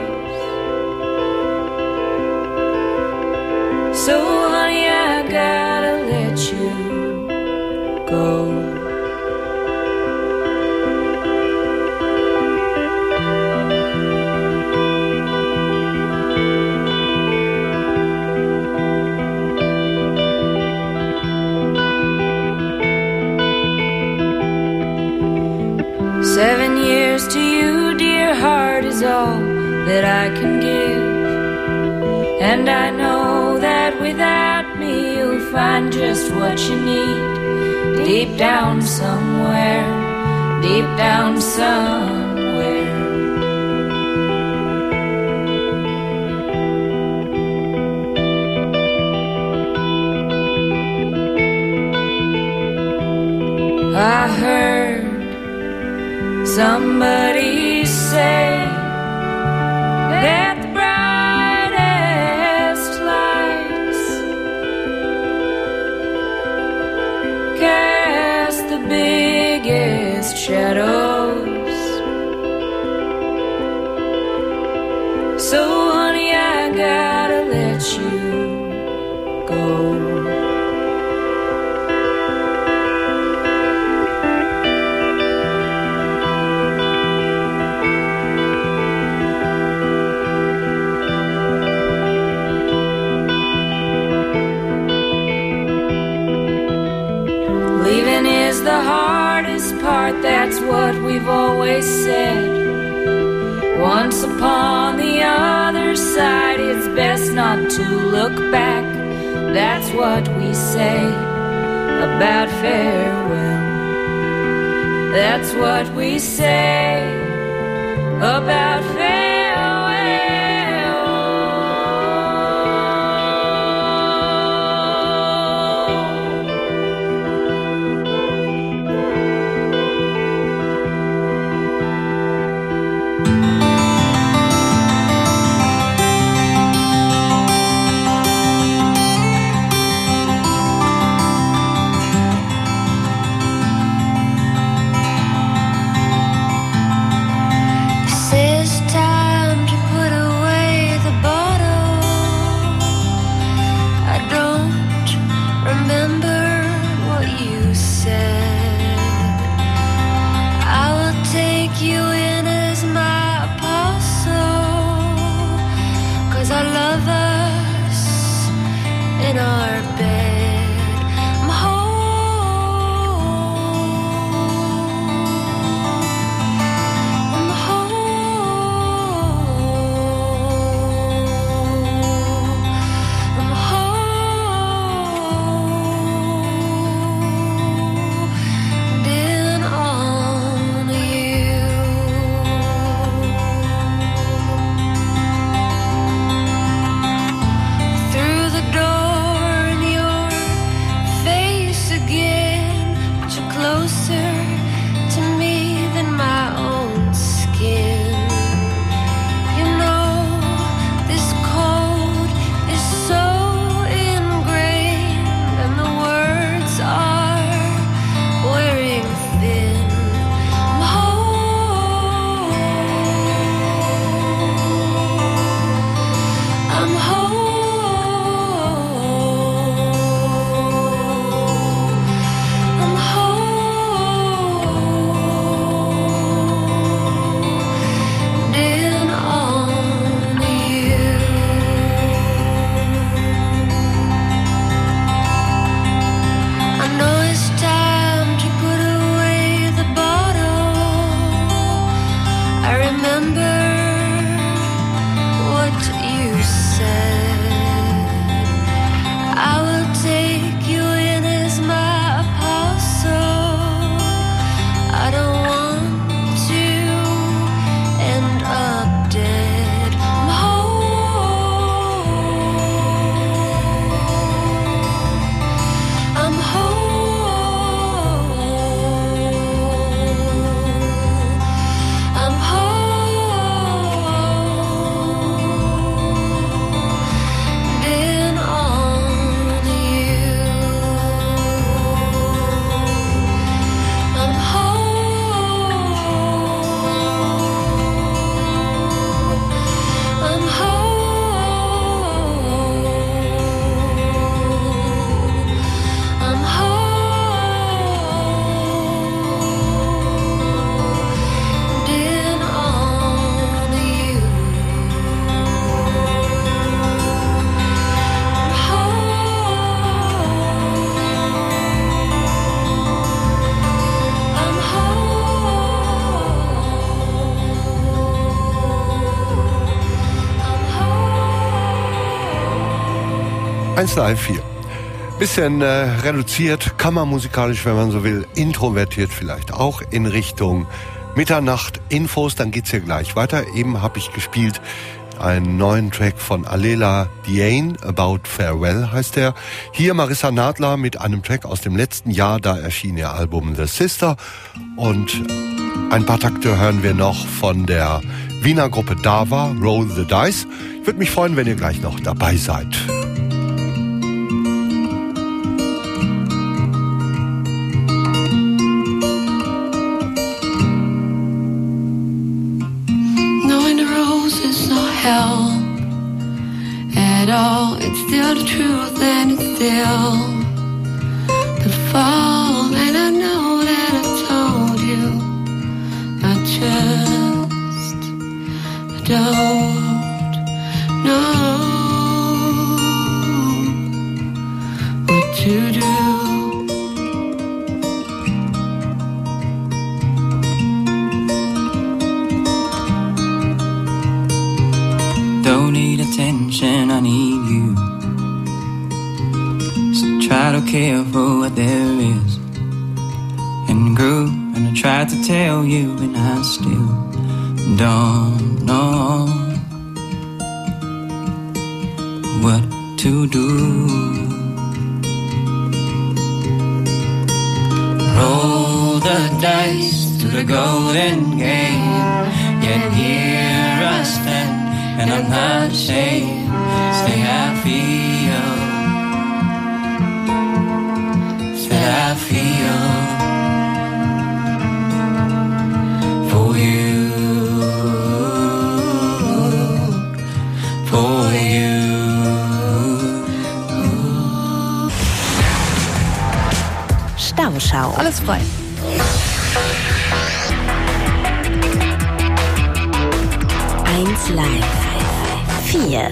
So honey, I gotta let you go. Seven years to you, dear heart, is all that I can give. And I know that without me you'll find just what you need. Deep down somewhere, deep down somewhere. I heard somebody say that the brightest lights cast the biggest shadows. So honey, I gotta let you go. The hardest part, that's what we've always said. Once upon the other side, it's best not to look back. That's what we say about farewell. That's what we say about farewell. Through the door in your eins live vier. Bisschen äh, reduziert, kammermusikalisch, wenn man so will, introvertiert vielleicht auch in Richtung Mitternacht Infos, dann geht's hier gleich weiter. Eben habe ich gespielt einen neuen Track von Alela Diane, About Farewell heißt der. Hier Marissa Nadler mit einem Track aus dem letzten Jahr, da erschien ihr Album The Sister. Und ein paar Takte hören wir noch von der Wiener Gruppe Dava, Roll the Dice. Ich würde mich freuen, wenn ihr gleich noch dabei seid. Help at all, it's still the truth and it's still the fall, and I know that I told you I just don't know what to do. Attention, I need you. So try to care for what there is and grew, and I tried to tell you, and I still don't know what to do. Roll the dice to the golden game, yet here I stand, and I'm not ashamed. Say I feel, say I feel for you, for you. Stauschau. Alles frei. eins live vier.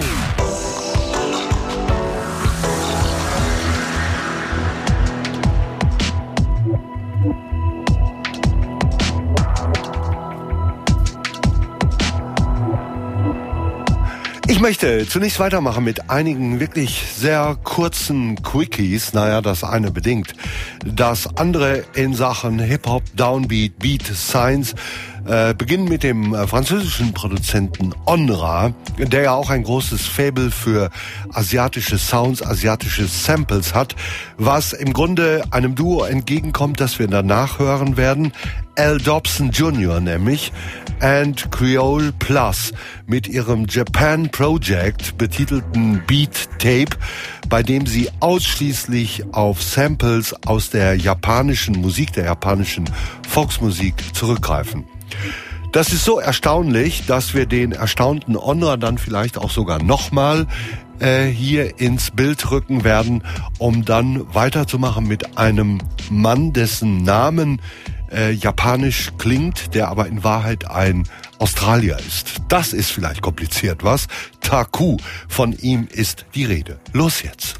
Ich möchte zunächst weitermachen mit einigen wirklich sehr kurzen Quickies. Naja, das eine bedingt. Das andere in Sachen Hip-Hop, Downbeat, Beat, Science. Äh, beginnen mit dem äh, französischen Produzenten Onra, der ja auch ein großes Faible für asiatische Sounds, asiatische Samples hat, was im Grunde einem Duo entgegenkommt, das wir danach hören werden. Al Dobson Junior nämlich and Creole Plus mit ihrem Japan Project betitelten Beat Tape, bei dem sie ausschließlich auf Samples aus der japanischen Musik, der japanischen Volksmusik zurückgreifen. Das ist so erstaunlich, dass wir den erstaunten Onra dann vielleicht auch sogar nochmal äh, hier ins Bild rücken werden, um dann weiterzumachen mit einem Mann, dessen Namen äh, japanisch klingt, der aber in Wahrheit ein Australier ist. Das ist vielleicht kompliziert, was? Taku, von ihm ist die Rede. Los jetzt.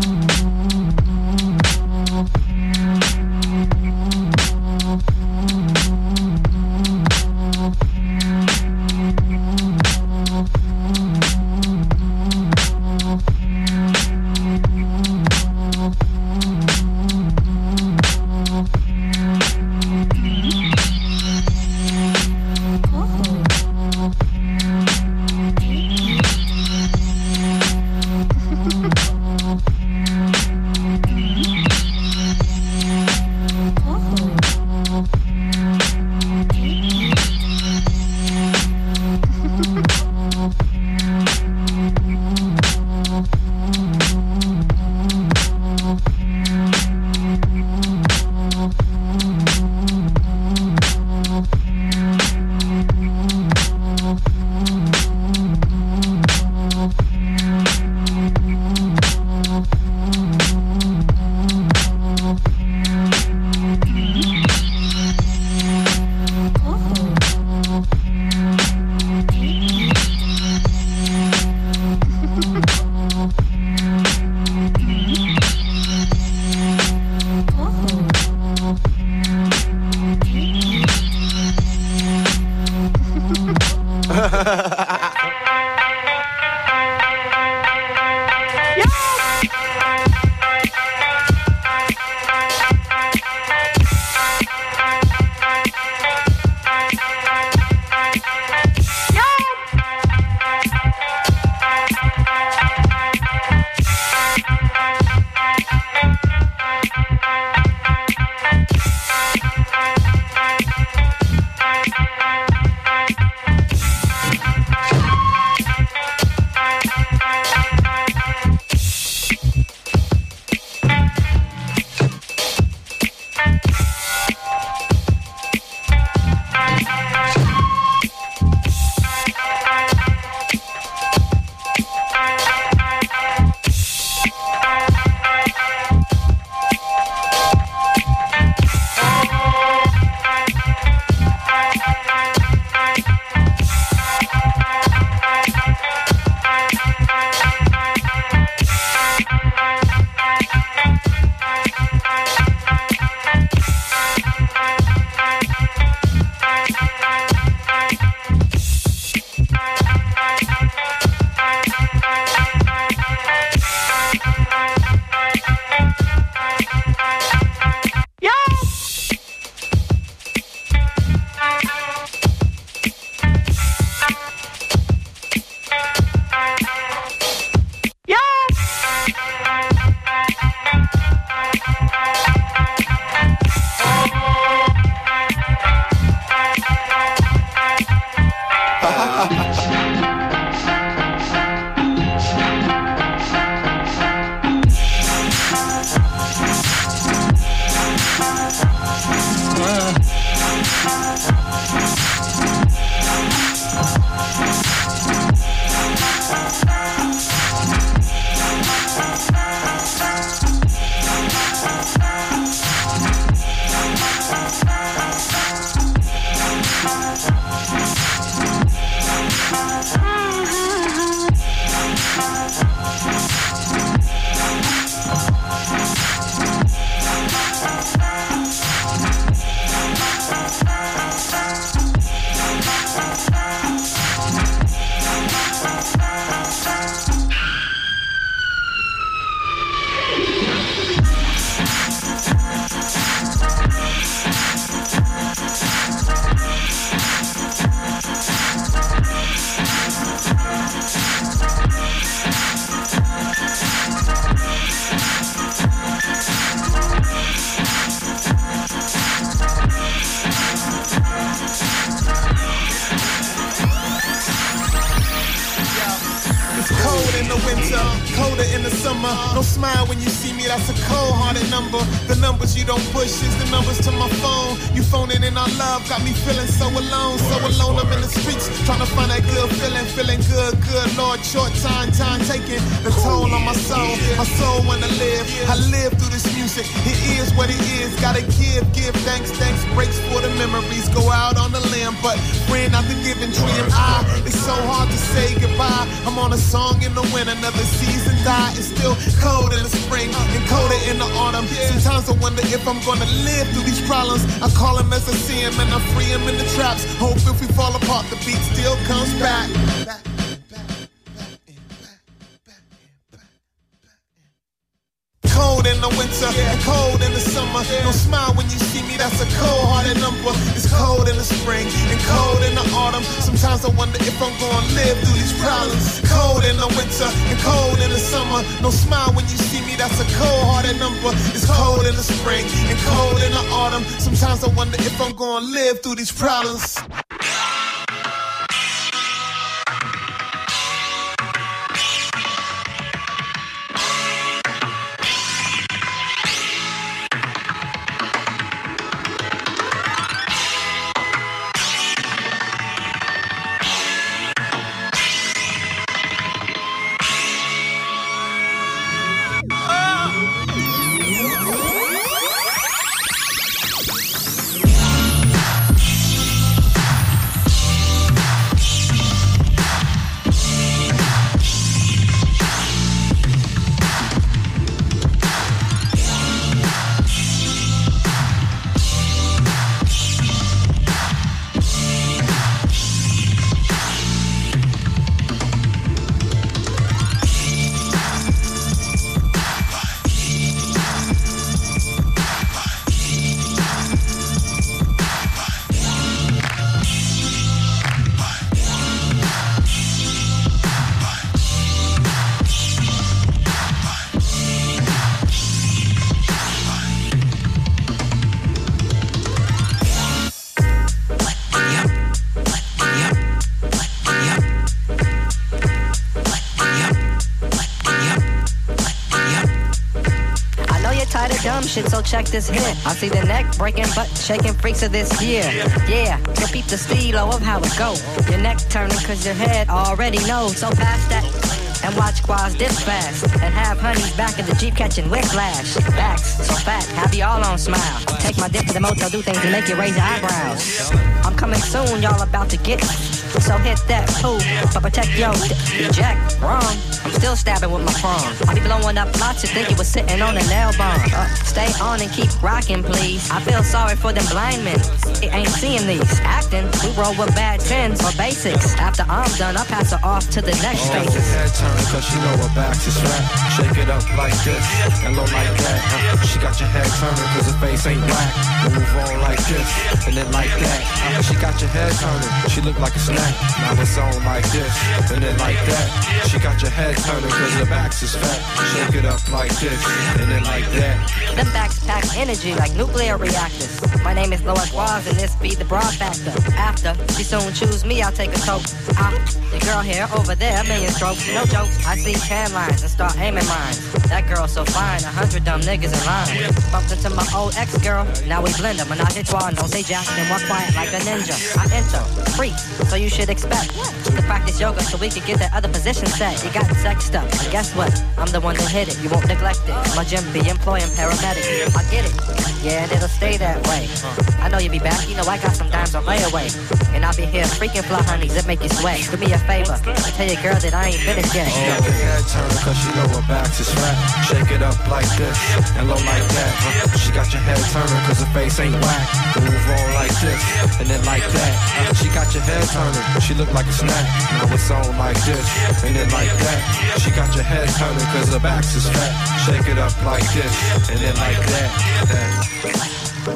Oh, Don't smile when you see me, that's a cold-hearted number. The numbers you don't push is the numbers to my phone. You phoning in our love, got me feeling so alone, so alone. I'm in the streets, trying to find that good feeling, feeling good, good. Lord, short time, time taking the toll on my soul. My soul wanna live, I live through this music. It is what it is, gotta give, give thanks, thanks. Breaks for the memories, go out on the limb, but friend not the giving tree am I. It's so hard to say goodbye. I'm on a song in the winter, another season die. It's still cold in the spring and colder in the autumn. Sometimes I wonder if I'm gonna live through these problems. I call them as I see them and I free them in the traps. Hope if we fall apart, the beat still comes back. Cold in the winter, and cold in the summer. Don't smile when you see me, that's a cold-hearted number. It's cold in the spring, and cold in the autumn. Sometimes I wonder if I'm gonna live through these problems. Cold in the winter, and cold in the summer. Don't smile when you see me, that's a cold-hearted number. It's cold in the spring, and cold in the autumn. Sometimes I wonder if I'm gonna live through these problems. Shit, so check this hit. I see the neck breaking, butt shaking freaks of this year. Yeah, repeat the stilo of how it go. Your neck turning cause your head already knows. So pass that and watch squads this fast. And have honeys back in the Jeep catching whiplash. Backs so fat, have y'all on smile. Take my dip to the motel, do things to make you raise your eyebrows. I'm coming soon, y'all about to get. So hit that pool, but protect your jack. Wrong, I'm still stabbing with my prong. I be blowing up lots, you think you was sitting on a nail bomb. Uh, stay on and keep rocking, please. I feel sorry for them blind men. It ain't seeing these. Acting, we roll with bad tens or basics. After I'm done, I pass her off to the next oh, phase. Head turn, cause she know her back is fat. Shake it up like this, and low like that. Uh, she got your head turning, cause her face ain't whack. Move on like this, and then like that. Uh, she got your head turning, she look like a snack. Now it's on like this, and then like that. She got your head turning, cause her back is fat. Shake it up like this, and then like that. Them backs pack energy like nuclear reactors. My name is Lord Quaz, and this be the broad factor. After she soon choose me, I'll take a toke. Ah, the girl here, over there, a million strokes. No jokes, I see tan lines and start aiming mine. That girl so fine, a hundred dumb niggas in line. Bumped into my old ex-girl, now we blend them. Menage a trois, don't say jack, then walk quiet like a ninja. I enter, freak, so you should expect to practice yoga so we could get that other position set. You got sex stuff, and guess what? I'm the one that hit it, you won't neglect it. My gym be employing paramedics. I get it, yeah, and it'll stay that way. I know you'll be back, you know I got some dimes on layaway. And I'll be here freaking fly honeys that make you sweat. Do me a favor, tell your girl that I ain't finished yet. She got her head turning, cause she know her back is fat. Shake it up like this, and low like that. Uh, she got your head turning, cause her face ain't whack. Move on like this, and then like that. Uh, she got your head turning, she look like a snack. Now it's on like this, and then like that. She got your head turning, cause her back is fat. Shake it up like this, and then like that. that.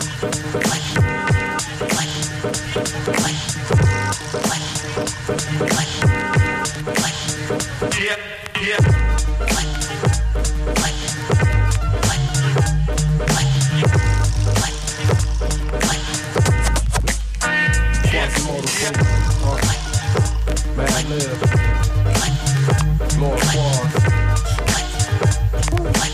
Yeah, yeah. Mad Lib, Lord Quaz.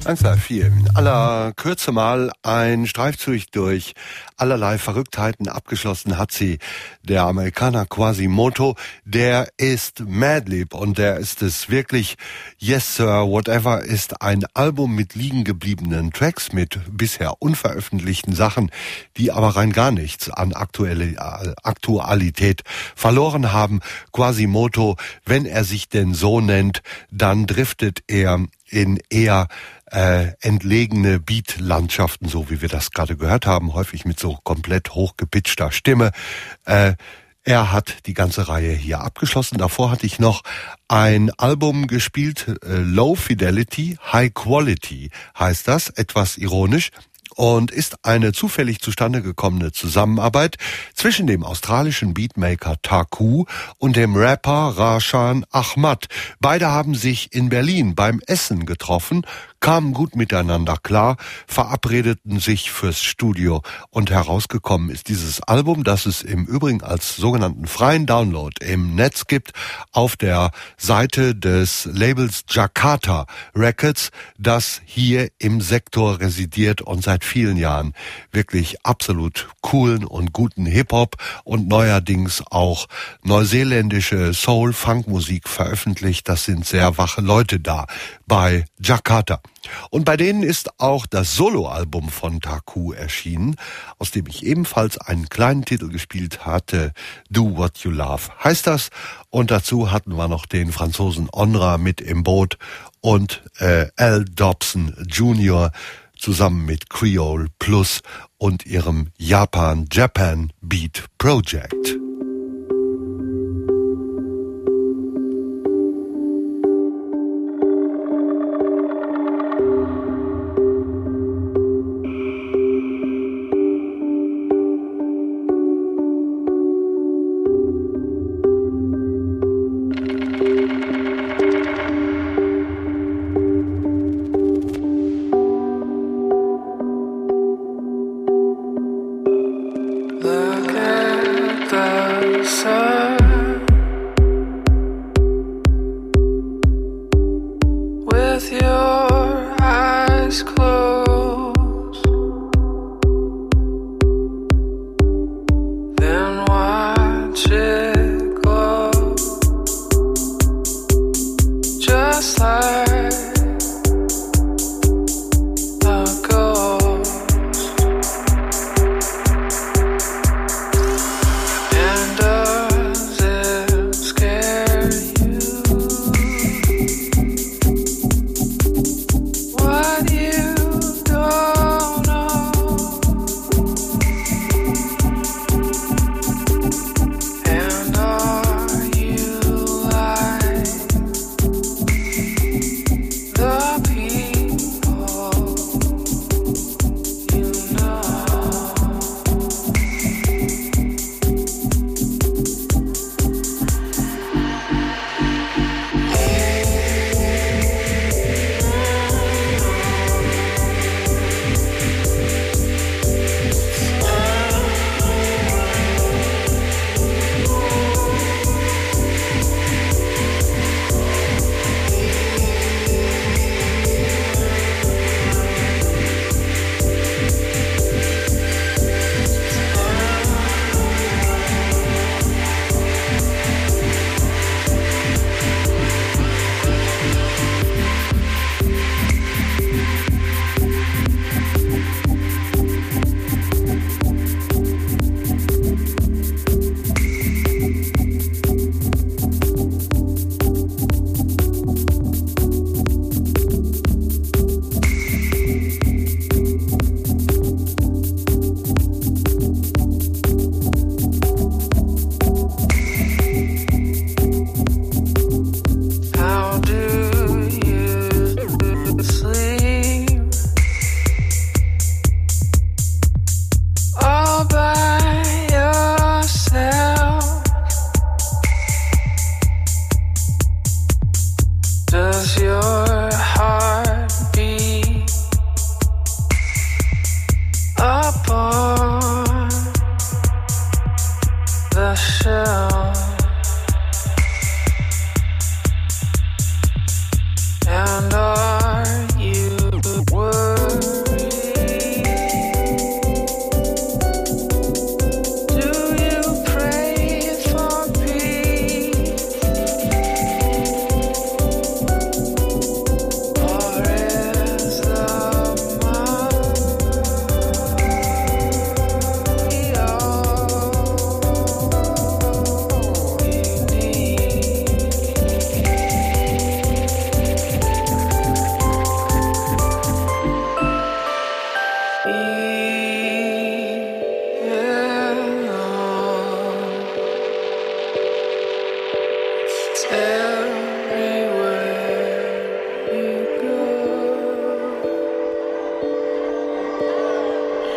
eins Live vier. In aller Kürze mal ein Streifzug durch allerlei Verrücktheiten. Abgeschlossen hat sie der Amerikaner Quasimoto. Der ist Madlib und der ist es wirklich. Yes Sir, Whatever ist ein Album mit liegen gebliebenen Tracks, mit bisher unveröffentlichten Sachen, die aber rein gar nichts an aktuelle, Aktualität verloren haben. Quasimoto, wenn er sich denn so nennt, dann driftet er in eher äh, entlegene Beat-Landschaften, so wie wir das gerade gehört haben, häufig mit so komplett hochgepitchter Stimme. Äh, er hat die ganze Reihe hier abgeschlossen. Davor hatte ich noch ein Album gespielt, äh, Low Fidelity, High Quality heißt das, etwas ironisch. Und ist eine zufällig zustande gekommene Zusammenarbeit zwischen dem australischen Beatmaker Taku und dem Rapper Rashan Ahmad. Beide haben sich in Berlin beim Essen getroffen, kamen gut miteinander klar, verabredeten sich fürs Studio und herausgekommen ist dieses Album, das es im Übrigen als sogenannten freien Download im Netz gibt, auf der Seite des Labels Jakarta Records, das hier im Sektor residiert und seit vielen Jahren wirklich absolut coolen und guten Hip-Hop und neuerdings auch neuseeländische Soul-Funk-Musik veröffentlicht. Das sind sehr wache Leute da bei Jakarta. Und bei denen ist auch das Soloalbum von Taku erschienen, aus dem ich ebenfalls einen kleinen Titel gespielt hatte, Do What You Love heißt das. Und dazu hatten wir noch den Franzosen Onra mit im Boot und äh, Al Dobson Junior zusammen mit Creole Plus und ihrem Japan Japan Beat Project. You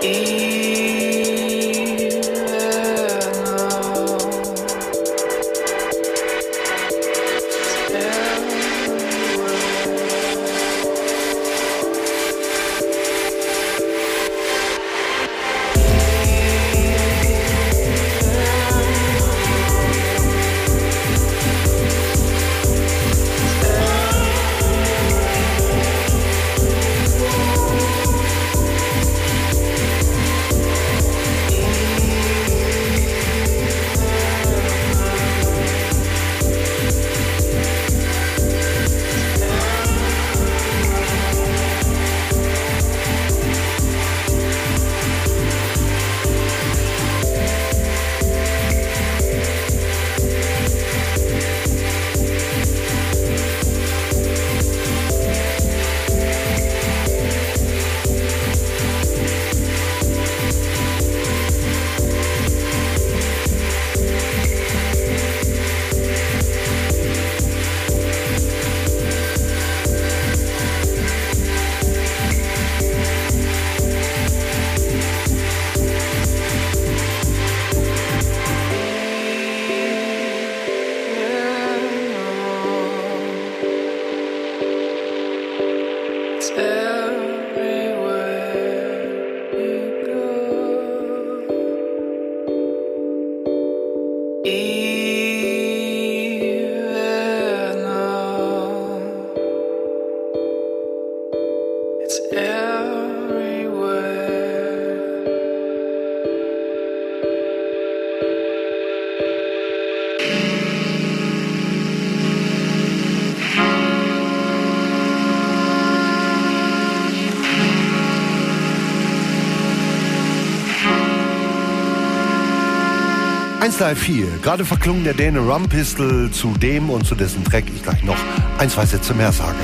eins drei vier, gerade verklungen der Däne Rumpistol zu dem und zu dessen Track ich gleich noch ein, zwei Sätze mehr sage.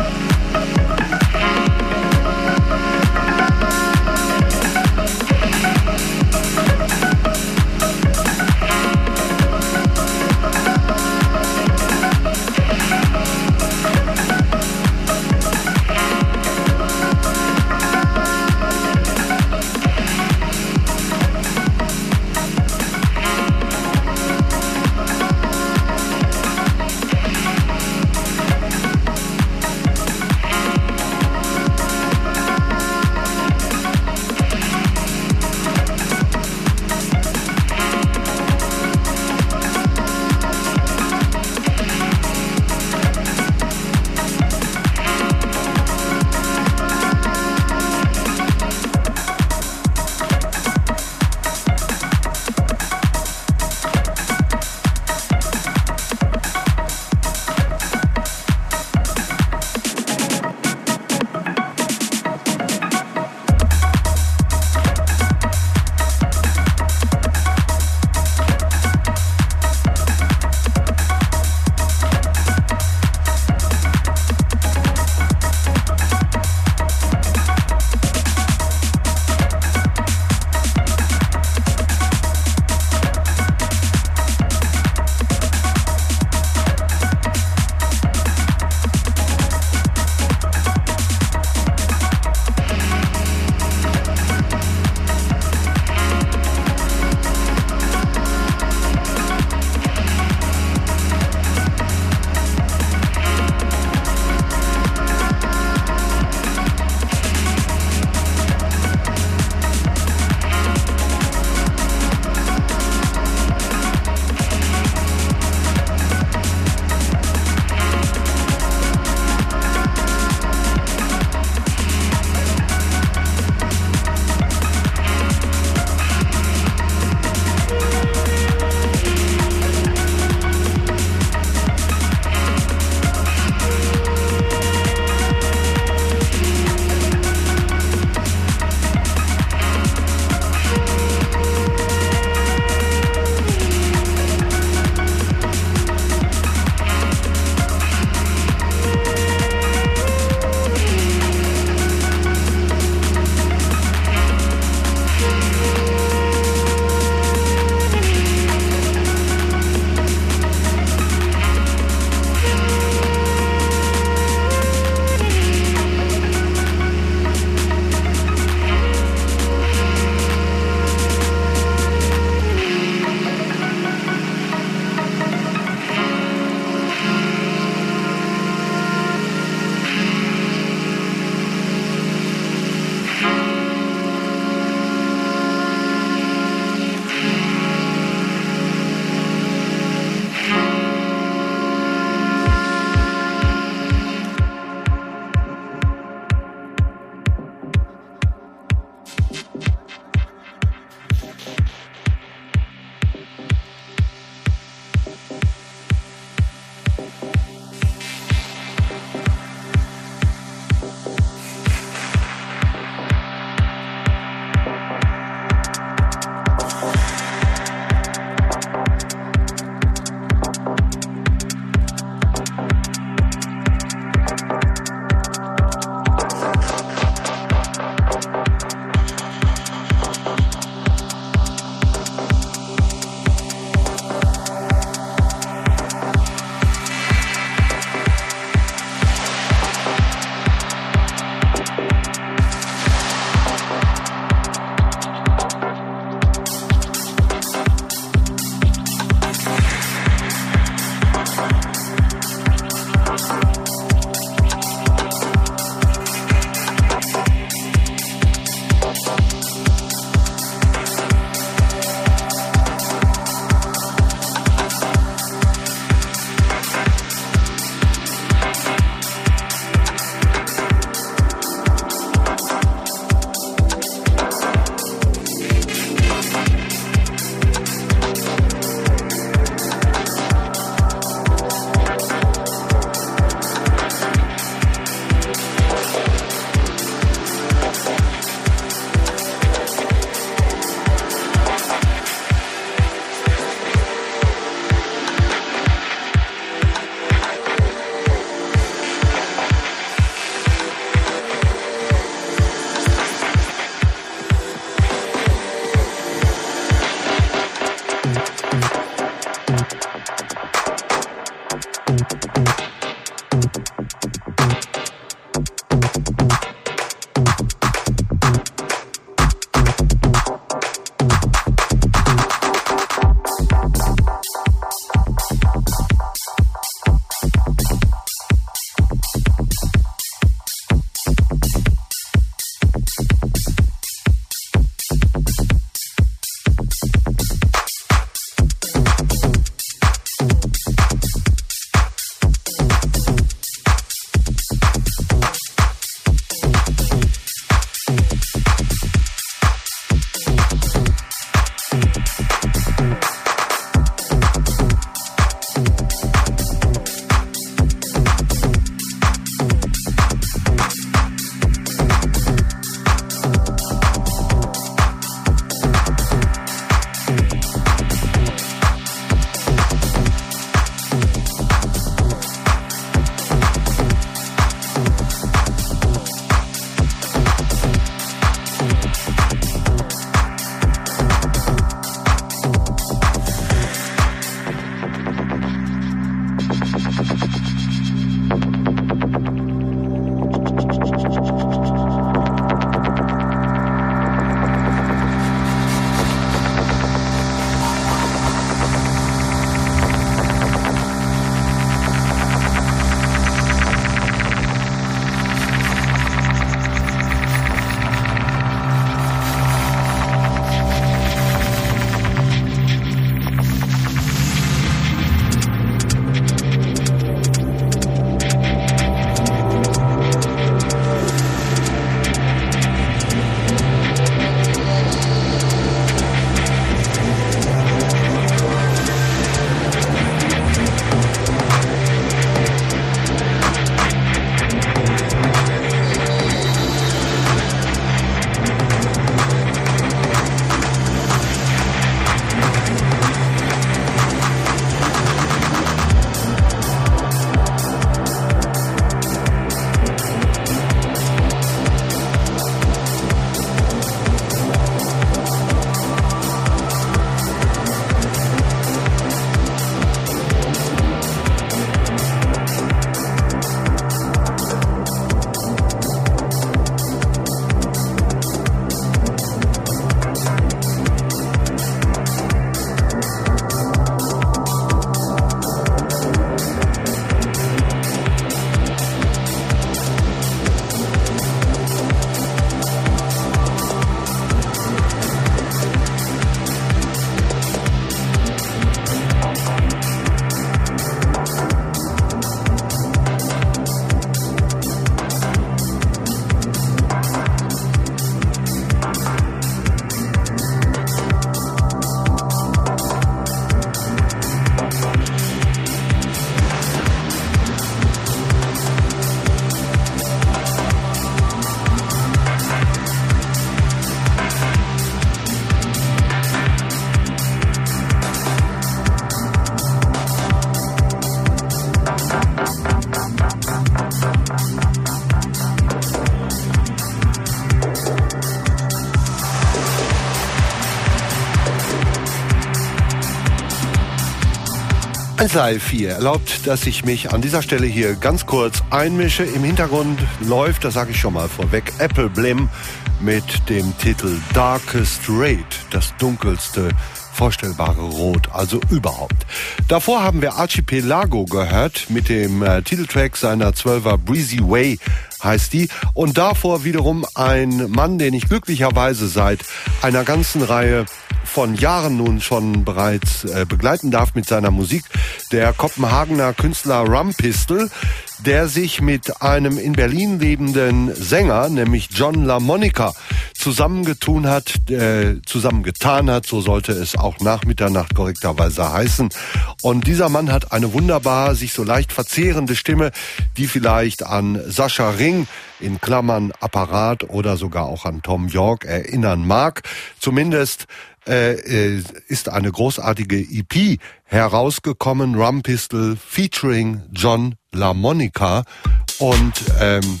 eins Live vier erlaubt, dass ich mich an dieser Stelle hier ganz kurz einmische. Im Hintergrund läuft, das sage ich schon mal vorweg, Apple Blim mit dem Titel Darkest Red, das dunkelste vorstellbare Rot, also überhaupt. Davor haben wir Archipelago gehört mit dem äh, Titeltrack seiner Zwölfer Breezy Way heißt die. Und davor wiederum ein Mann, den ich glücklicherweise seit einer ganzen Reihe von Jahren nun schon bereits äh, begleiten darf mit seiner Musik, der Kopenhagener Künstler Rumpistol, der sich mit einem in Berlin lebenden Sänger, nämlich John LaMonica, zusammengetun hat, äh, zusammengetan hat, so sollte es auch nach Mitternacht korrekterweise heißen. Und dieser Mann hat eine wunderbar, sich so leicht verzehrende Stimme, die vielleicht an Sascha Ring, in Klammern Apparat, oder sogar auch an Tom York erinnern mag. Zumindest äh, ist eine großartige E P herausgekommen, Rumpistol featuring John LaMonica, und ähm,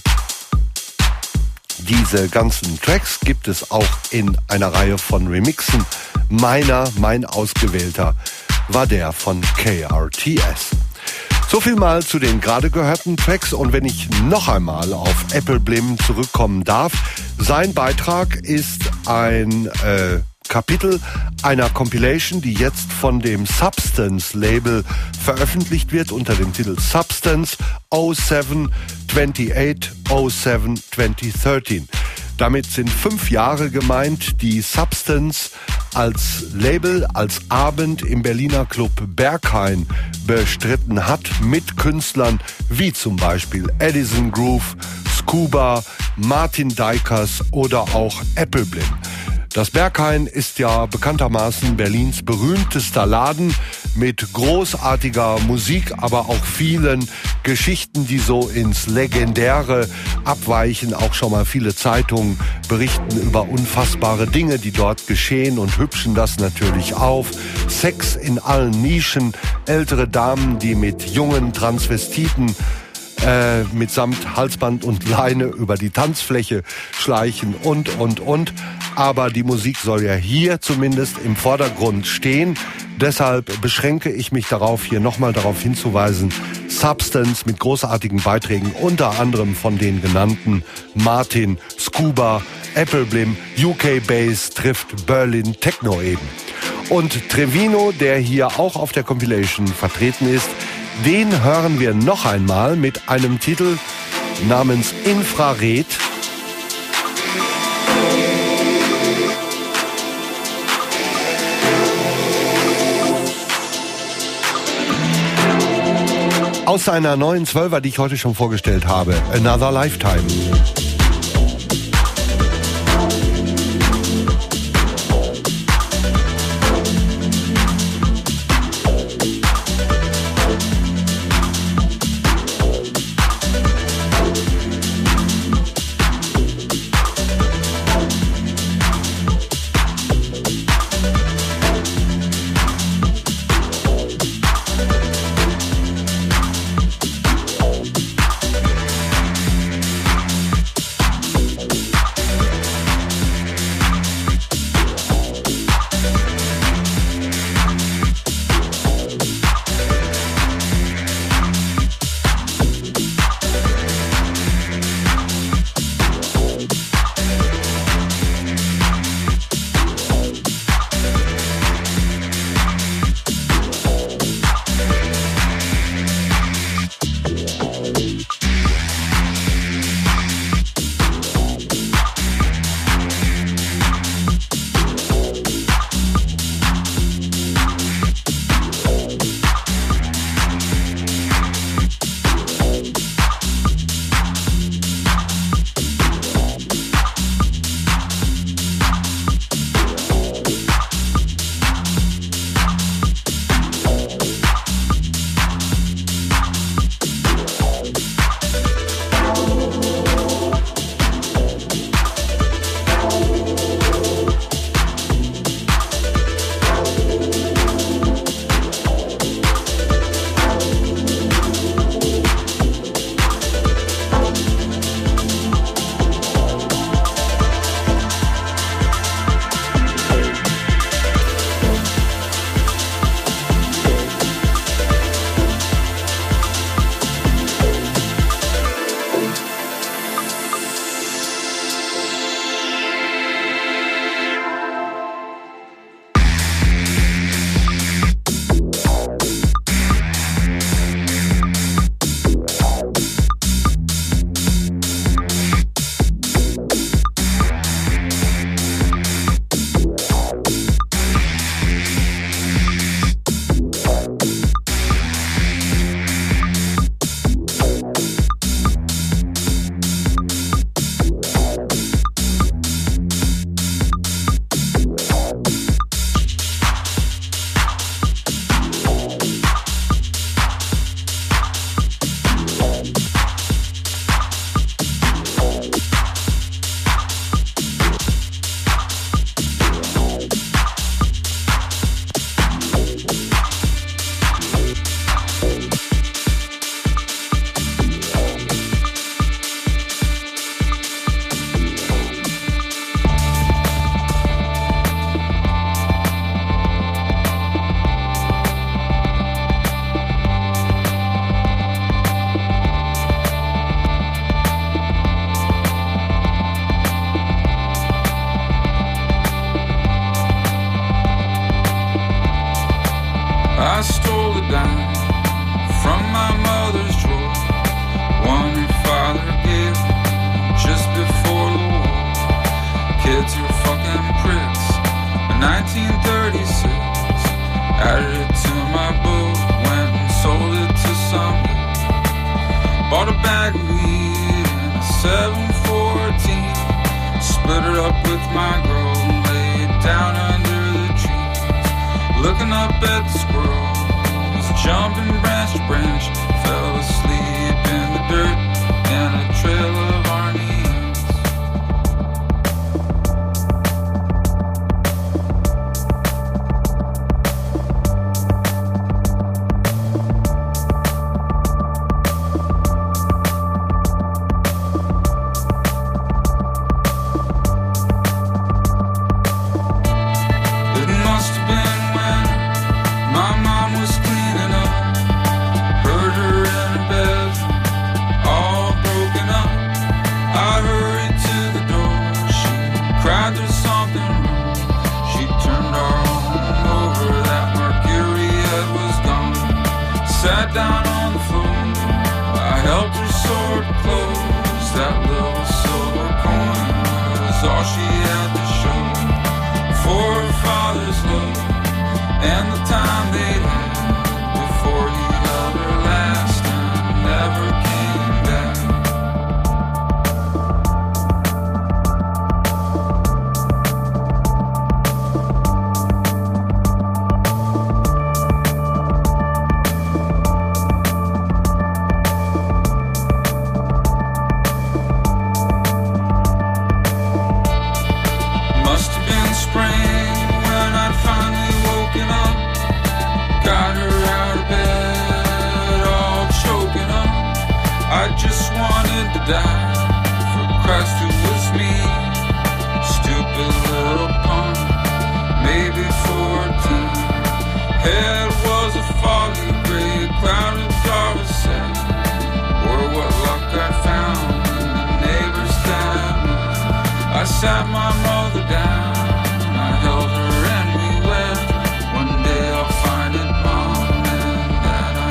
diese ganzen Tracks gibt es auch in einer Reihe von Remixen. Meiner, mein ausgewählter, war der von K R T S. So viel mal zu den gerade gehörten Tracks, und wenn ich noch einmal auf Apple Blim zurückkommen darf, sein Beitrag ist ein äh, Kapitel einer Compilation, die jetzt von dem Substance Label veröffentlicht wird unter dem Titel Substance oh seven twenty-eight oh seven twenty thirteen. Damit sind fünf Jahre gemeint, die Substance als Label, als Abend im Berliner Club Berghain bestritten hat, mit Künstlern wie zum Beispiel Edison Groove, Scuba, Martin Dykers oder auch Apple Blim. Das Berghain ist ja bekanntermaßen Berlins berühmtester Laden mit großartiger Musik, aber auch vielen Geschichten, die so ins Legendäre abweichen. Auch schon mal viele Zeitungen berichten über unfassbare Dinge, die dort geschehen, und hübschen das natürlich auf. Sex in allen Nischen, ältere Damen, die mit jungen Transvestiten Äh, mitsamt Halsband und Leine über die Tanzfläche schleichen und, und, und. Aber die Musik soll ja hier zumindest im Vordergrund stehen. Deshalb beschränke ich mich darauf, hier nochmal darauf hinzuweisen, Substance mit großartigen Beiträgen, unter anderem von den genannten Martin, Scuba, Apple Blim, U K Bass trifft Berlin Techno eben. Und Trevino, der hier auch auf der Compilation vertreten ist, den hören wir noch einmal mit einem Titel namens Infrared. Aus seiner neuen Zwölfer, die ich heute schon vorgestellt habe, Another Lifetime. bag of weed and a seven fourteen. Split it up with my girl and lay it down under the trees. Looking up at the squirrels, jumping branch to branch. Fell asleep in the dirt and a trail of army ants. It must have been when my mom was cleaning up. Heard her in her bed, all broken up. I hurried to the door. She cried there's something wrong. She turned our home over. That mercury head was gone. Sat down on the floor. I helped her sort of clothes. That little silver coin was all she had to show for her father's love and the time they'd had before he held her last and never came back. Must have been spring when I'd finally woken up. Got her out of bed, all choking up. I just wanted to die. For Christ, it was me. Stupid little punk, maybe fourteen. Head was a foggy gray cloud of dark set. Or what luck I found in the neighbor's cabin. I sat my mother down, I held her and we went. One day I'll find it, Mom, and that I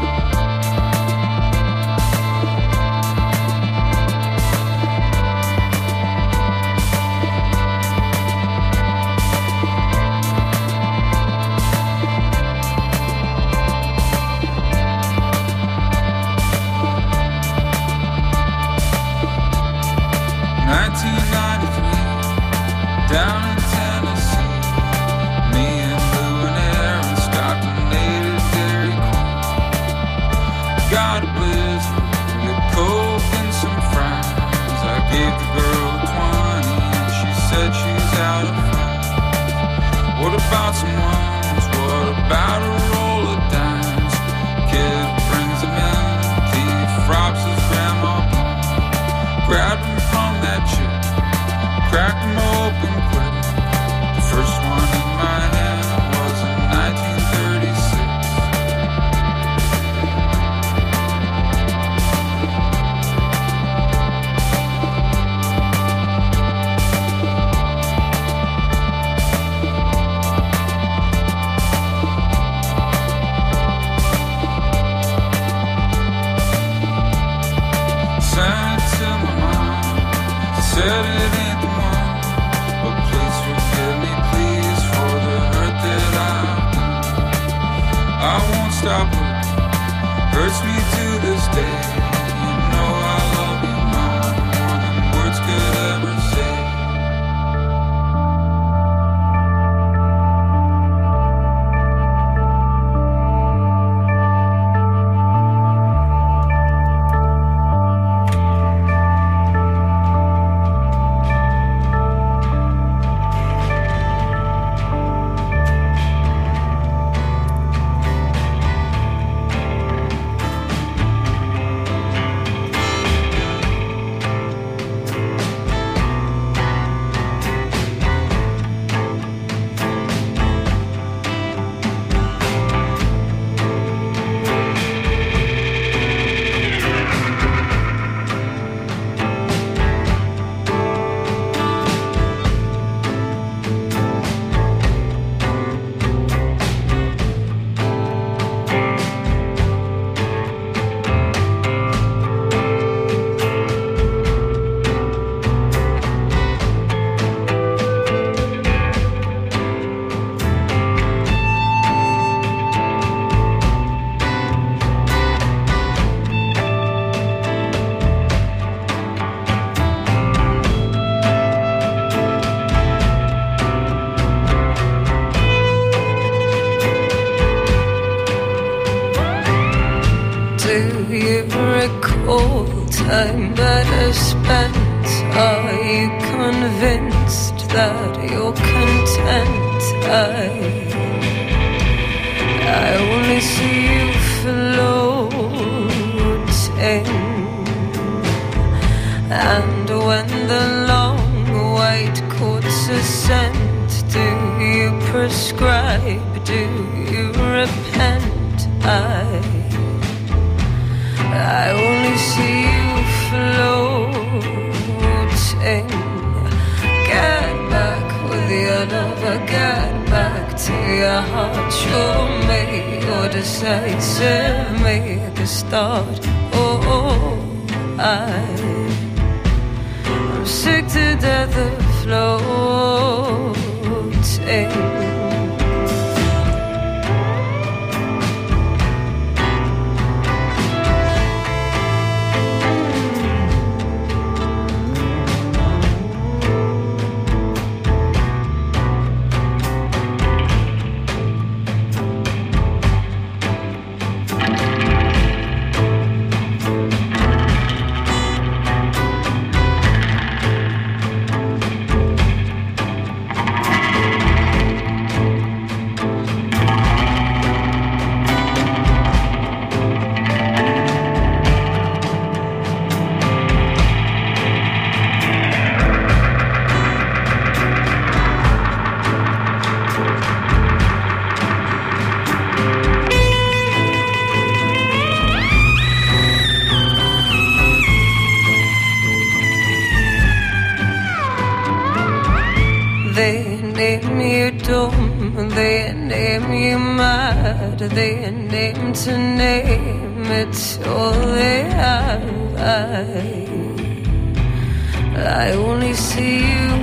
nineteen ninety-three, down in Tennessee. Me and Lou and Aaron stopped a native Dairy Queen. Got a blizzard, a Coke and some fries. I gave the girl twenty and she said she's out of fries. What about some ones? What about a roll of dimes? Kid brings them in, thief robs his grandma blind. Grabbed him from that chick, cracked him open quick. The first one in my hand was in nineteen thirty-six. Sent it to my mom, said it ain't the one, but please forgive me, please, for the hurt that I've done. I won't stop looking, hurts me to this day. You know I love you, Mom, more than words could ever say. all time that I spent. Are you convinced that you're content? I, I only see you floating. And when the long white courts ascend, do you prescribe? Do you repent? I, I only see you floating. Get back with your lover, get back to your heart. Show me you're decisive, make a start. Oh, I, I'm sick to death of floating. They name you mad, they name to name, it's all they have. I, I only see you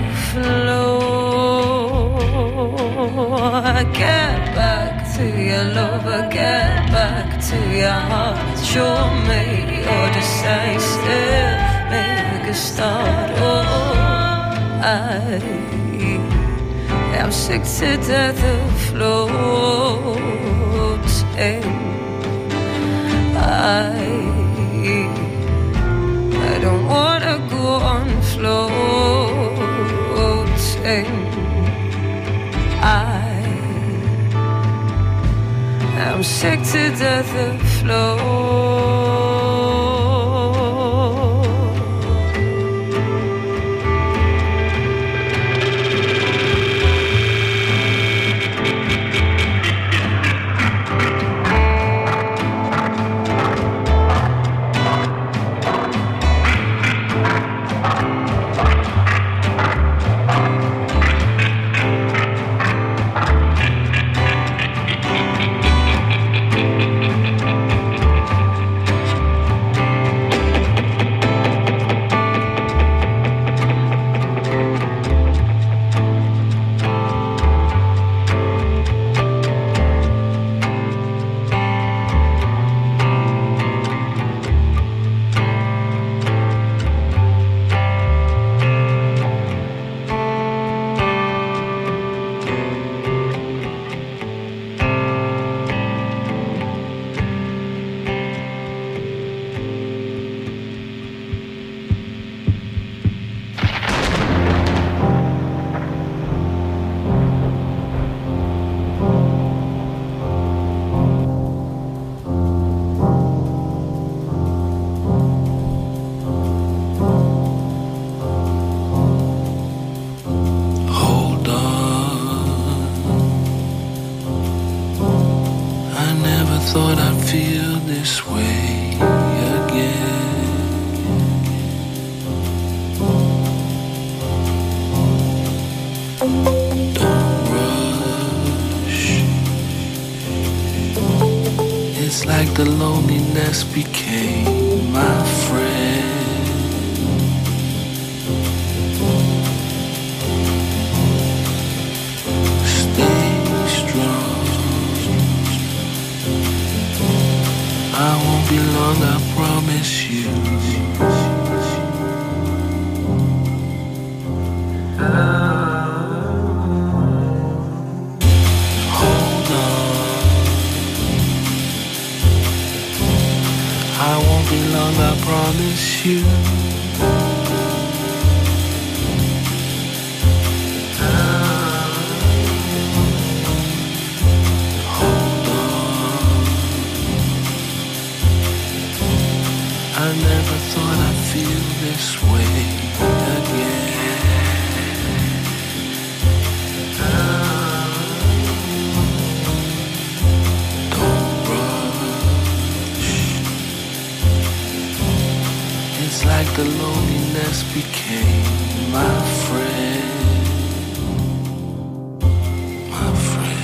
float. Get back to your lover, get back to your heart. Show me you're decisive, make a start. Oh, I, I'm sick to death of floating. I, I don't wanna go on floating. I, I'm sick to death of floating. thought I'd feel this way again. Don't rush. It's like the loneliness became my friend. Stay strong. I won't be long, I promise you. Hold on. I won't be long, I promise you. you. I never thought I'd feel this way again. Don't rush. It's like the loneliness became my friend. My friend.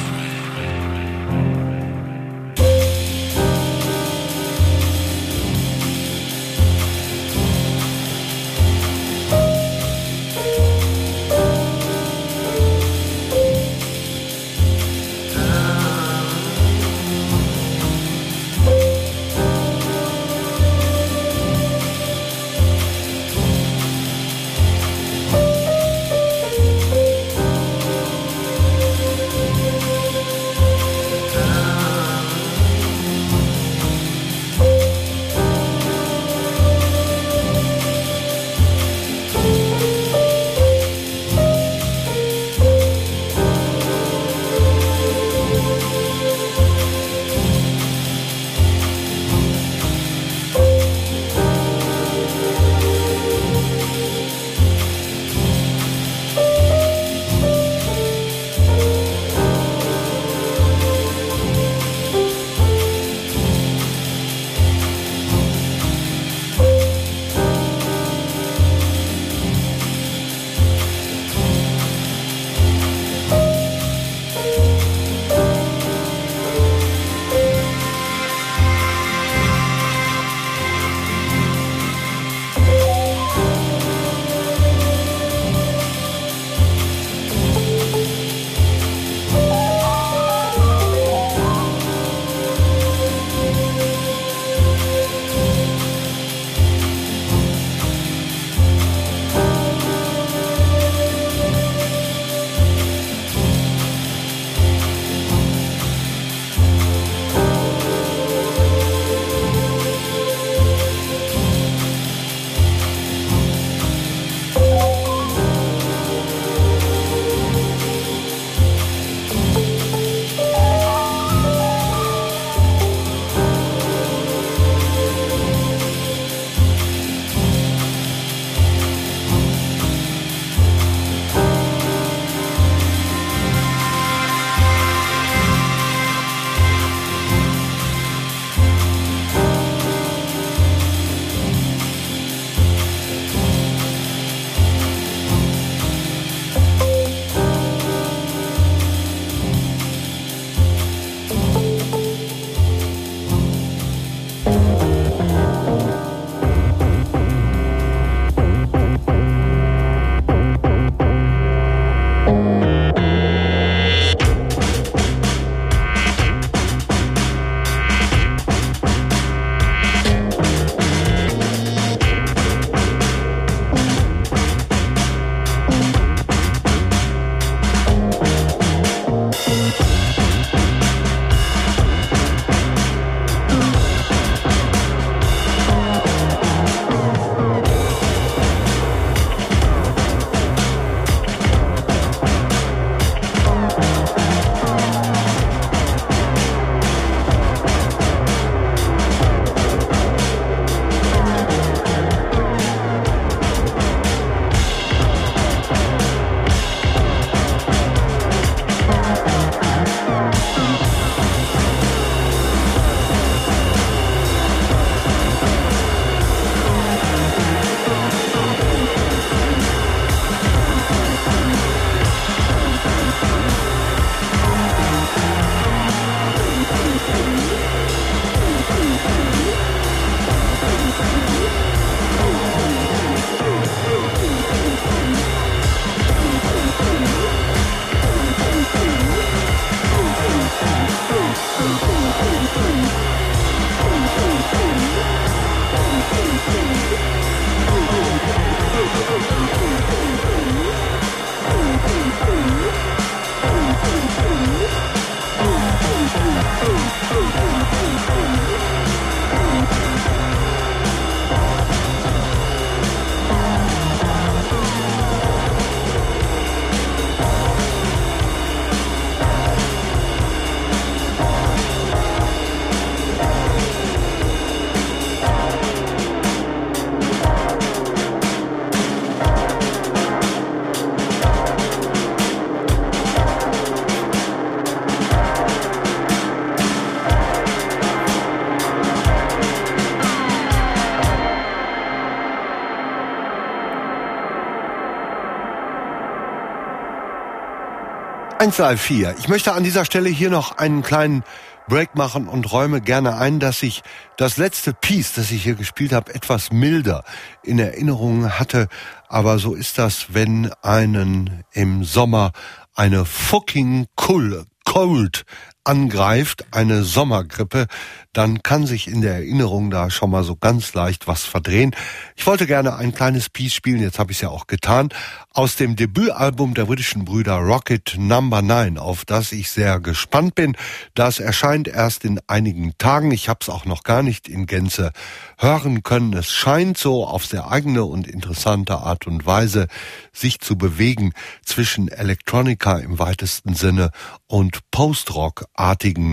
eins drei vier. Ich möchte an dieser Stelle hier noch einen kleinen Break machen und räume gerne ein, dass ich das letzte Piece, das ich hier gespielt habe, etwas milder in Erinnerung hatte. Aber so ist das, wenn einen im Sommer eine fucking cool, cold angreift, eine Sommergrippe, dann kann sich in der Erinnerung da schon mal so ganz leicht was verdrehen. Ich wollte gerne ein kleines Piece spielen, jetzt habe ich es ja auch getan, aus dem Debütalbum der britischen Brüder Rocket Number neun, auf das ich sehr gespannt bin. Das erscheint erst in einigen Tagen. Ich habe es auch noch gar nicht in Gänze hören können. Es scheint so auf sehr eigene und interessante Art und Weise sich zu bewegen zwischen Electronica im weitesten Sinne und Post-Rock-artigen,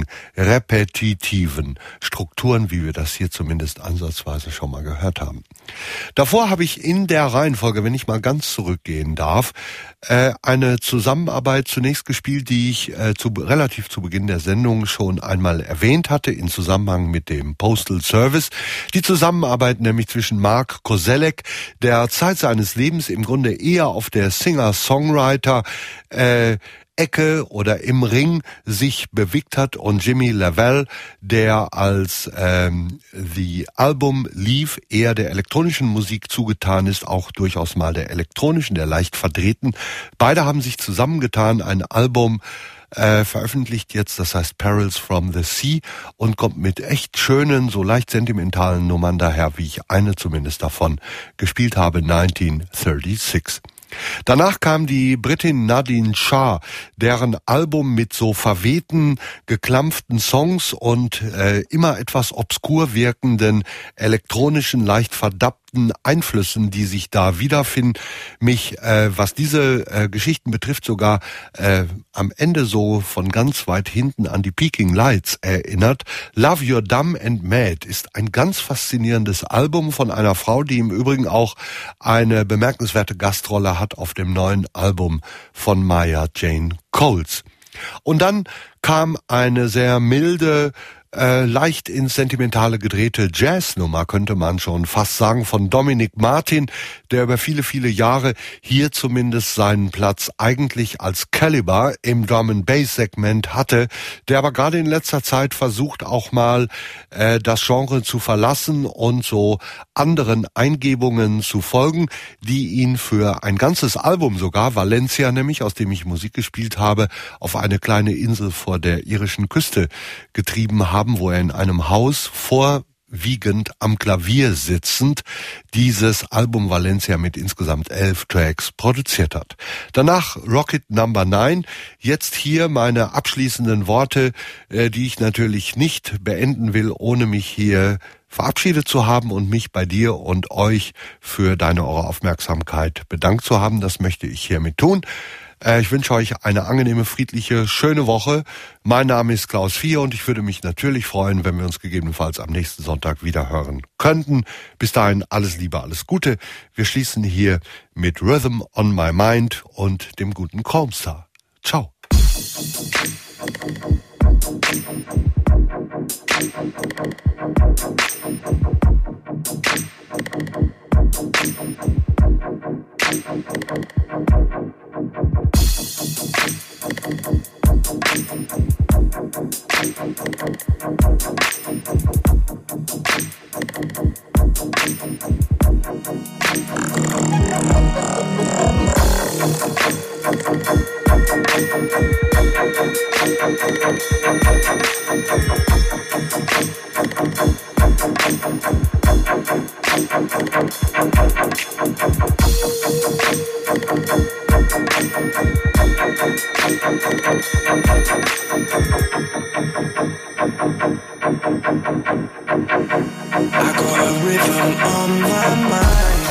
repetitiven Strukturen, wie wir das hier zumindest ansatzweise schon mal gehört haben. Davor habe ich in der Reihenfolge, wenn ich mal ganz zurückgehen darf, äh, eine Zusammenarbeit zunächst gespielt, die ich äh, zu, relativ zu Beginn der Sendung schon einmal erwähnt hatte, in Zusammenhang mit dem Postal Service. Die Zusammenarbeit nämlich zwischen Mark Koselleck, der Zeit seines Lebens im Grunde eher auf der Singer-Songwriter äh, Ecke oder im Ring sich bewegt hat, und Jimmy Lavelle, der als ähm, The Album lief, eher der elektronischen Musik zugetan ist, auch durchaus mal der elektronischen, der leicht verdrehten. Beide haben sich zusammengetan, ein Album äh, veröffentlicht jetzt, das heißt Perils from the Sea, und kommt mit echt schönen, so leicht sentimentalen Nummern daher, wie ich eine zumindest davon gespielt habe, neunzehnhundertsechsunddreißig. Danach kam die Britin Nadine Shah, deren Album mit so verwehten, geklampften Songs und äh, immer etwas obskur wirkenden, elektronischen, leicht verdappten Einflüssen, die sich da wiederfinden, mich, äh, was diese äh, Geschichten betrifft, sogar äh, am Ende so von ganz weit hinten an die Peking Lights erinnert. Love You're Dumb and Mad ist ein ganz faszinierendes Album von einer Frau, die im Übrigen auch eine bemerkenswerte Gastrolle hat auf dem neuen Album von Maya Jane Coles. Und dann kam eine sehr milde, äh, leicht ins Sentimentale gedrehte Jazznummer, könnte man schon fast sagen, von Dominic Martin, der über viele, viele Jahre hier zumindest seinen Platz eigentlich als Caliber im Drum-and-Bass-Segment hatte, der aber gerade in letzter Zeit versucht auch mal äh, das Genre zu verlassen und so anderen Eingebungen zu folgen, die ihn für ein ganzes Album sogar, Valencia nämlich, aus dem ich Musik gespielt habe, auf eine kleine Insel vor der irischen Küste getrieben haben, wo er in einem Haus vorwiegend am Klavier sitzend dieses Album Valencia mit insgesamt elf Tracks produziert hat. Danach Rocket Number neun. Jetzt hier meine abschließenden Worte, äh, die ich natürlich nicht beenden will, ohne mich hier verabschiedet zu haben und mich bei dir und euch für deine eure Aufmerksamkeit bedankt zu haben. Das möchte ich hiermit tun. Ich wünsche euch eine angenehme, friedliche, schöne Woche. Mein Name ist Klaus Vier und ich würde mich natürlich freuen, wenn wir uns gegebenenfalls am nächsten Sonntag wieder hören könnten. Bis dahin alles Liebe, alles Gute. Wir schließen hier mit Rhythm on My Mind und dem guten Chromestar. Ciao. I got a rhythm on my mind.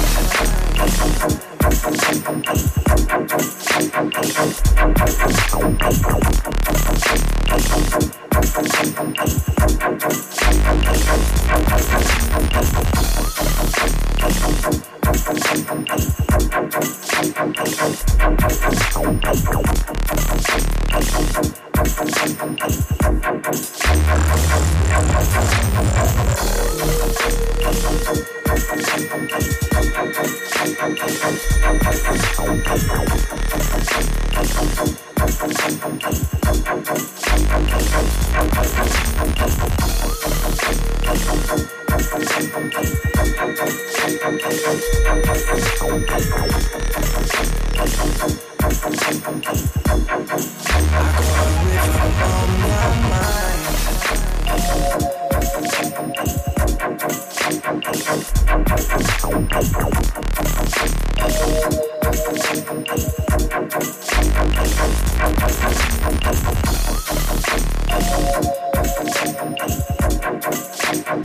Thank you. Thank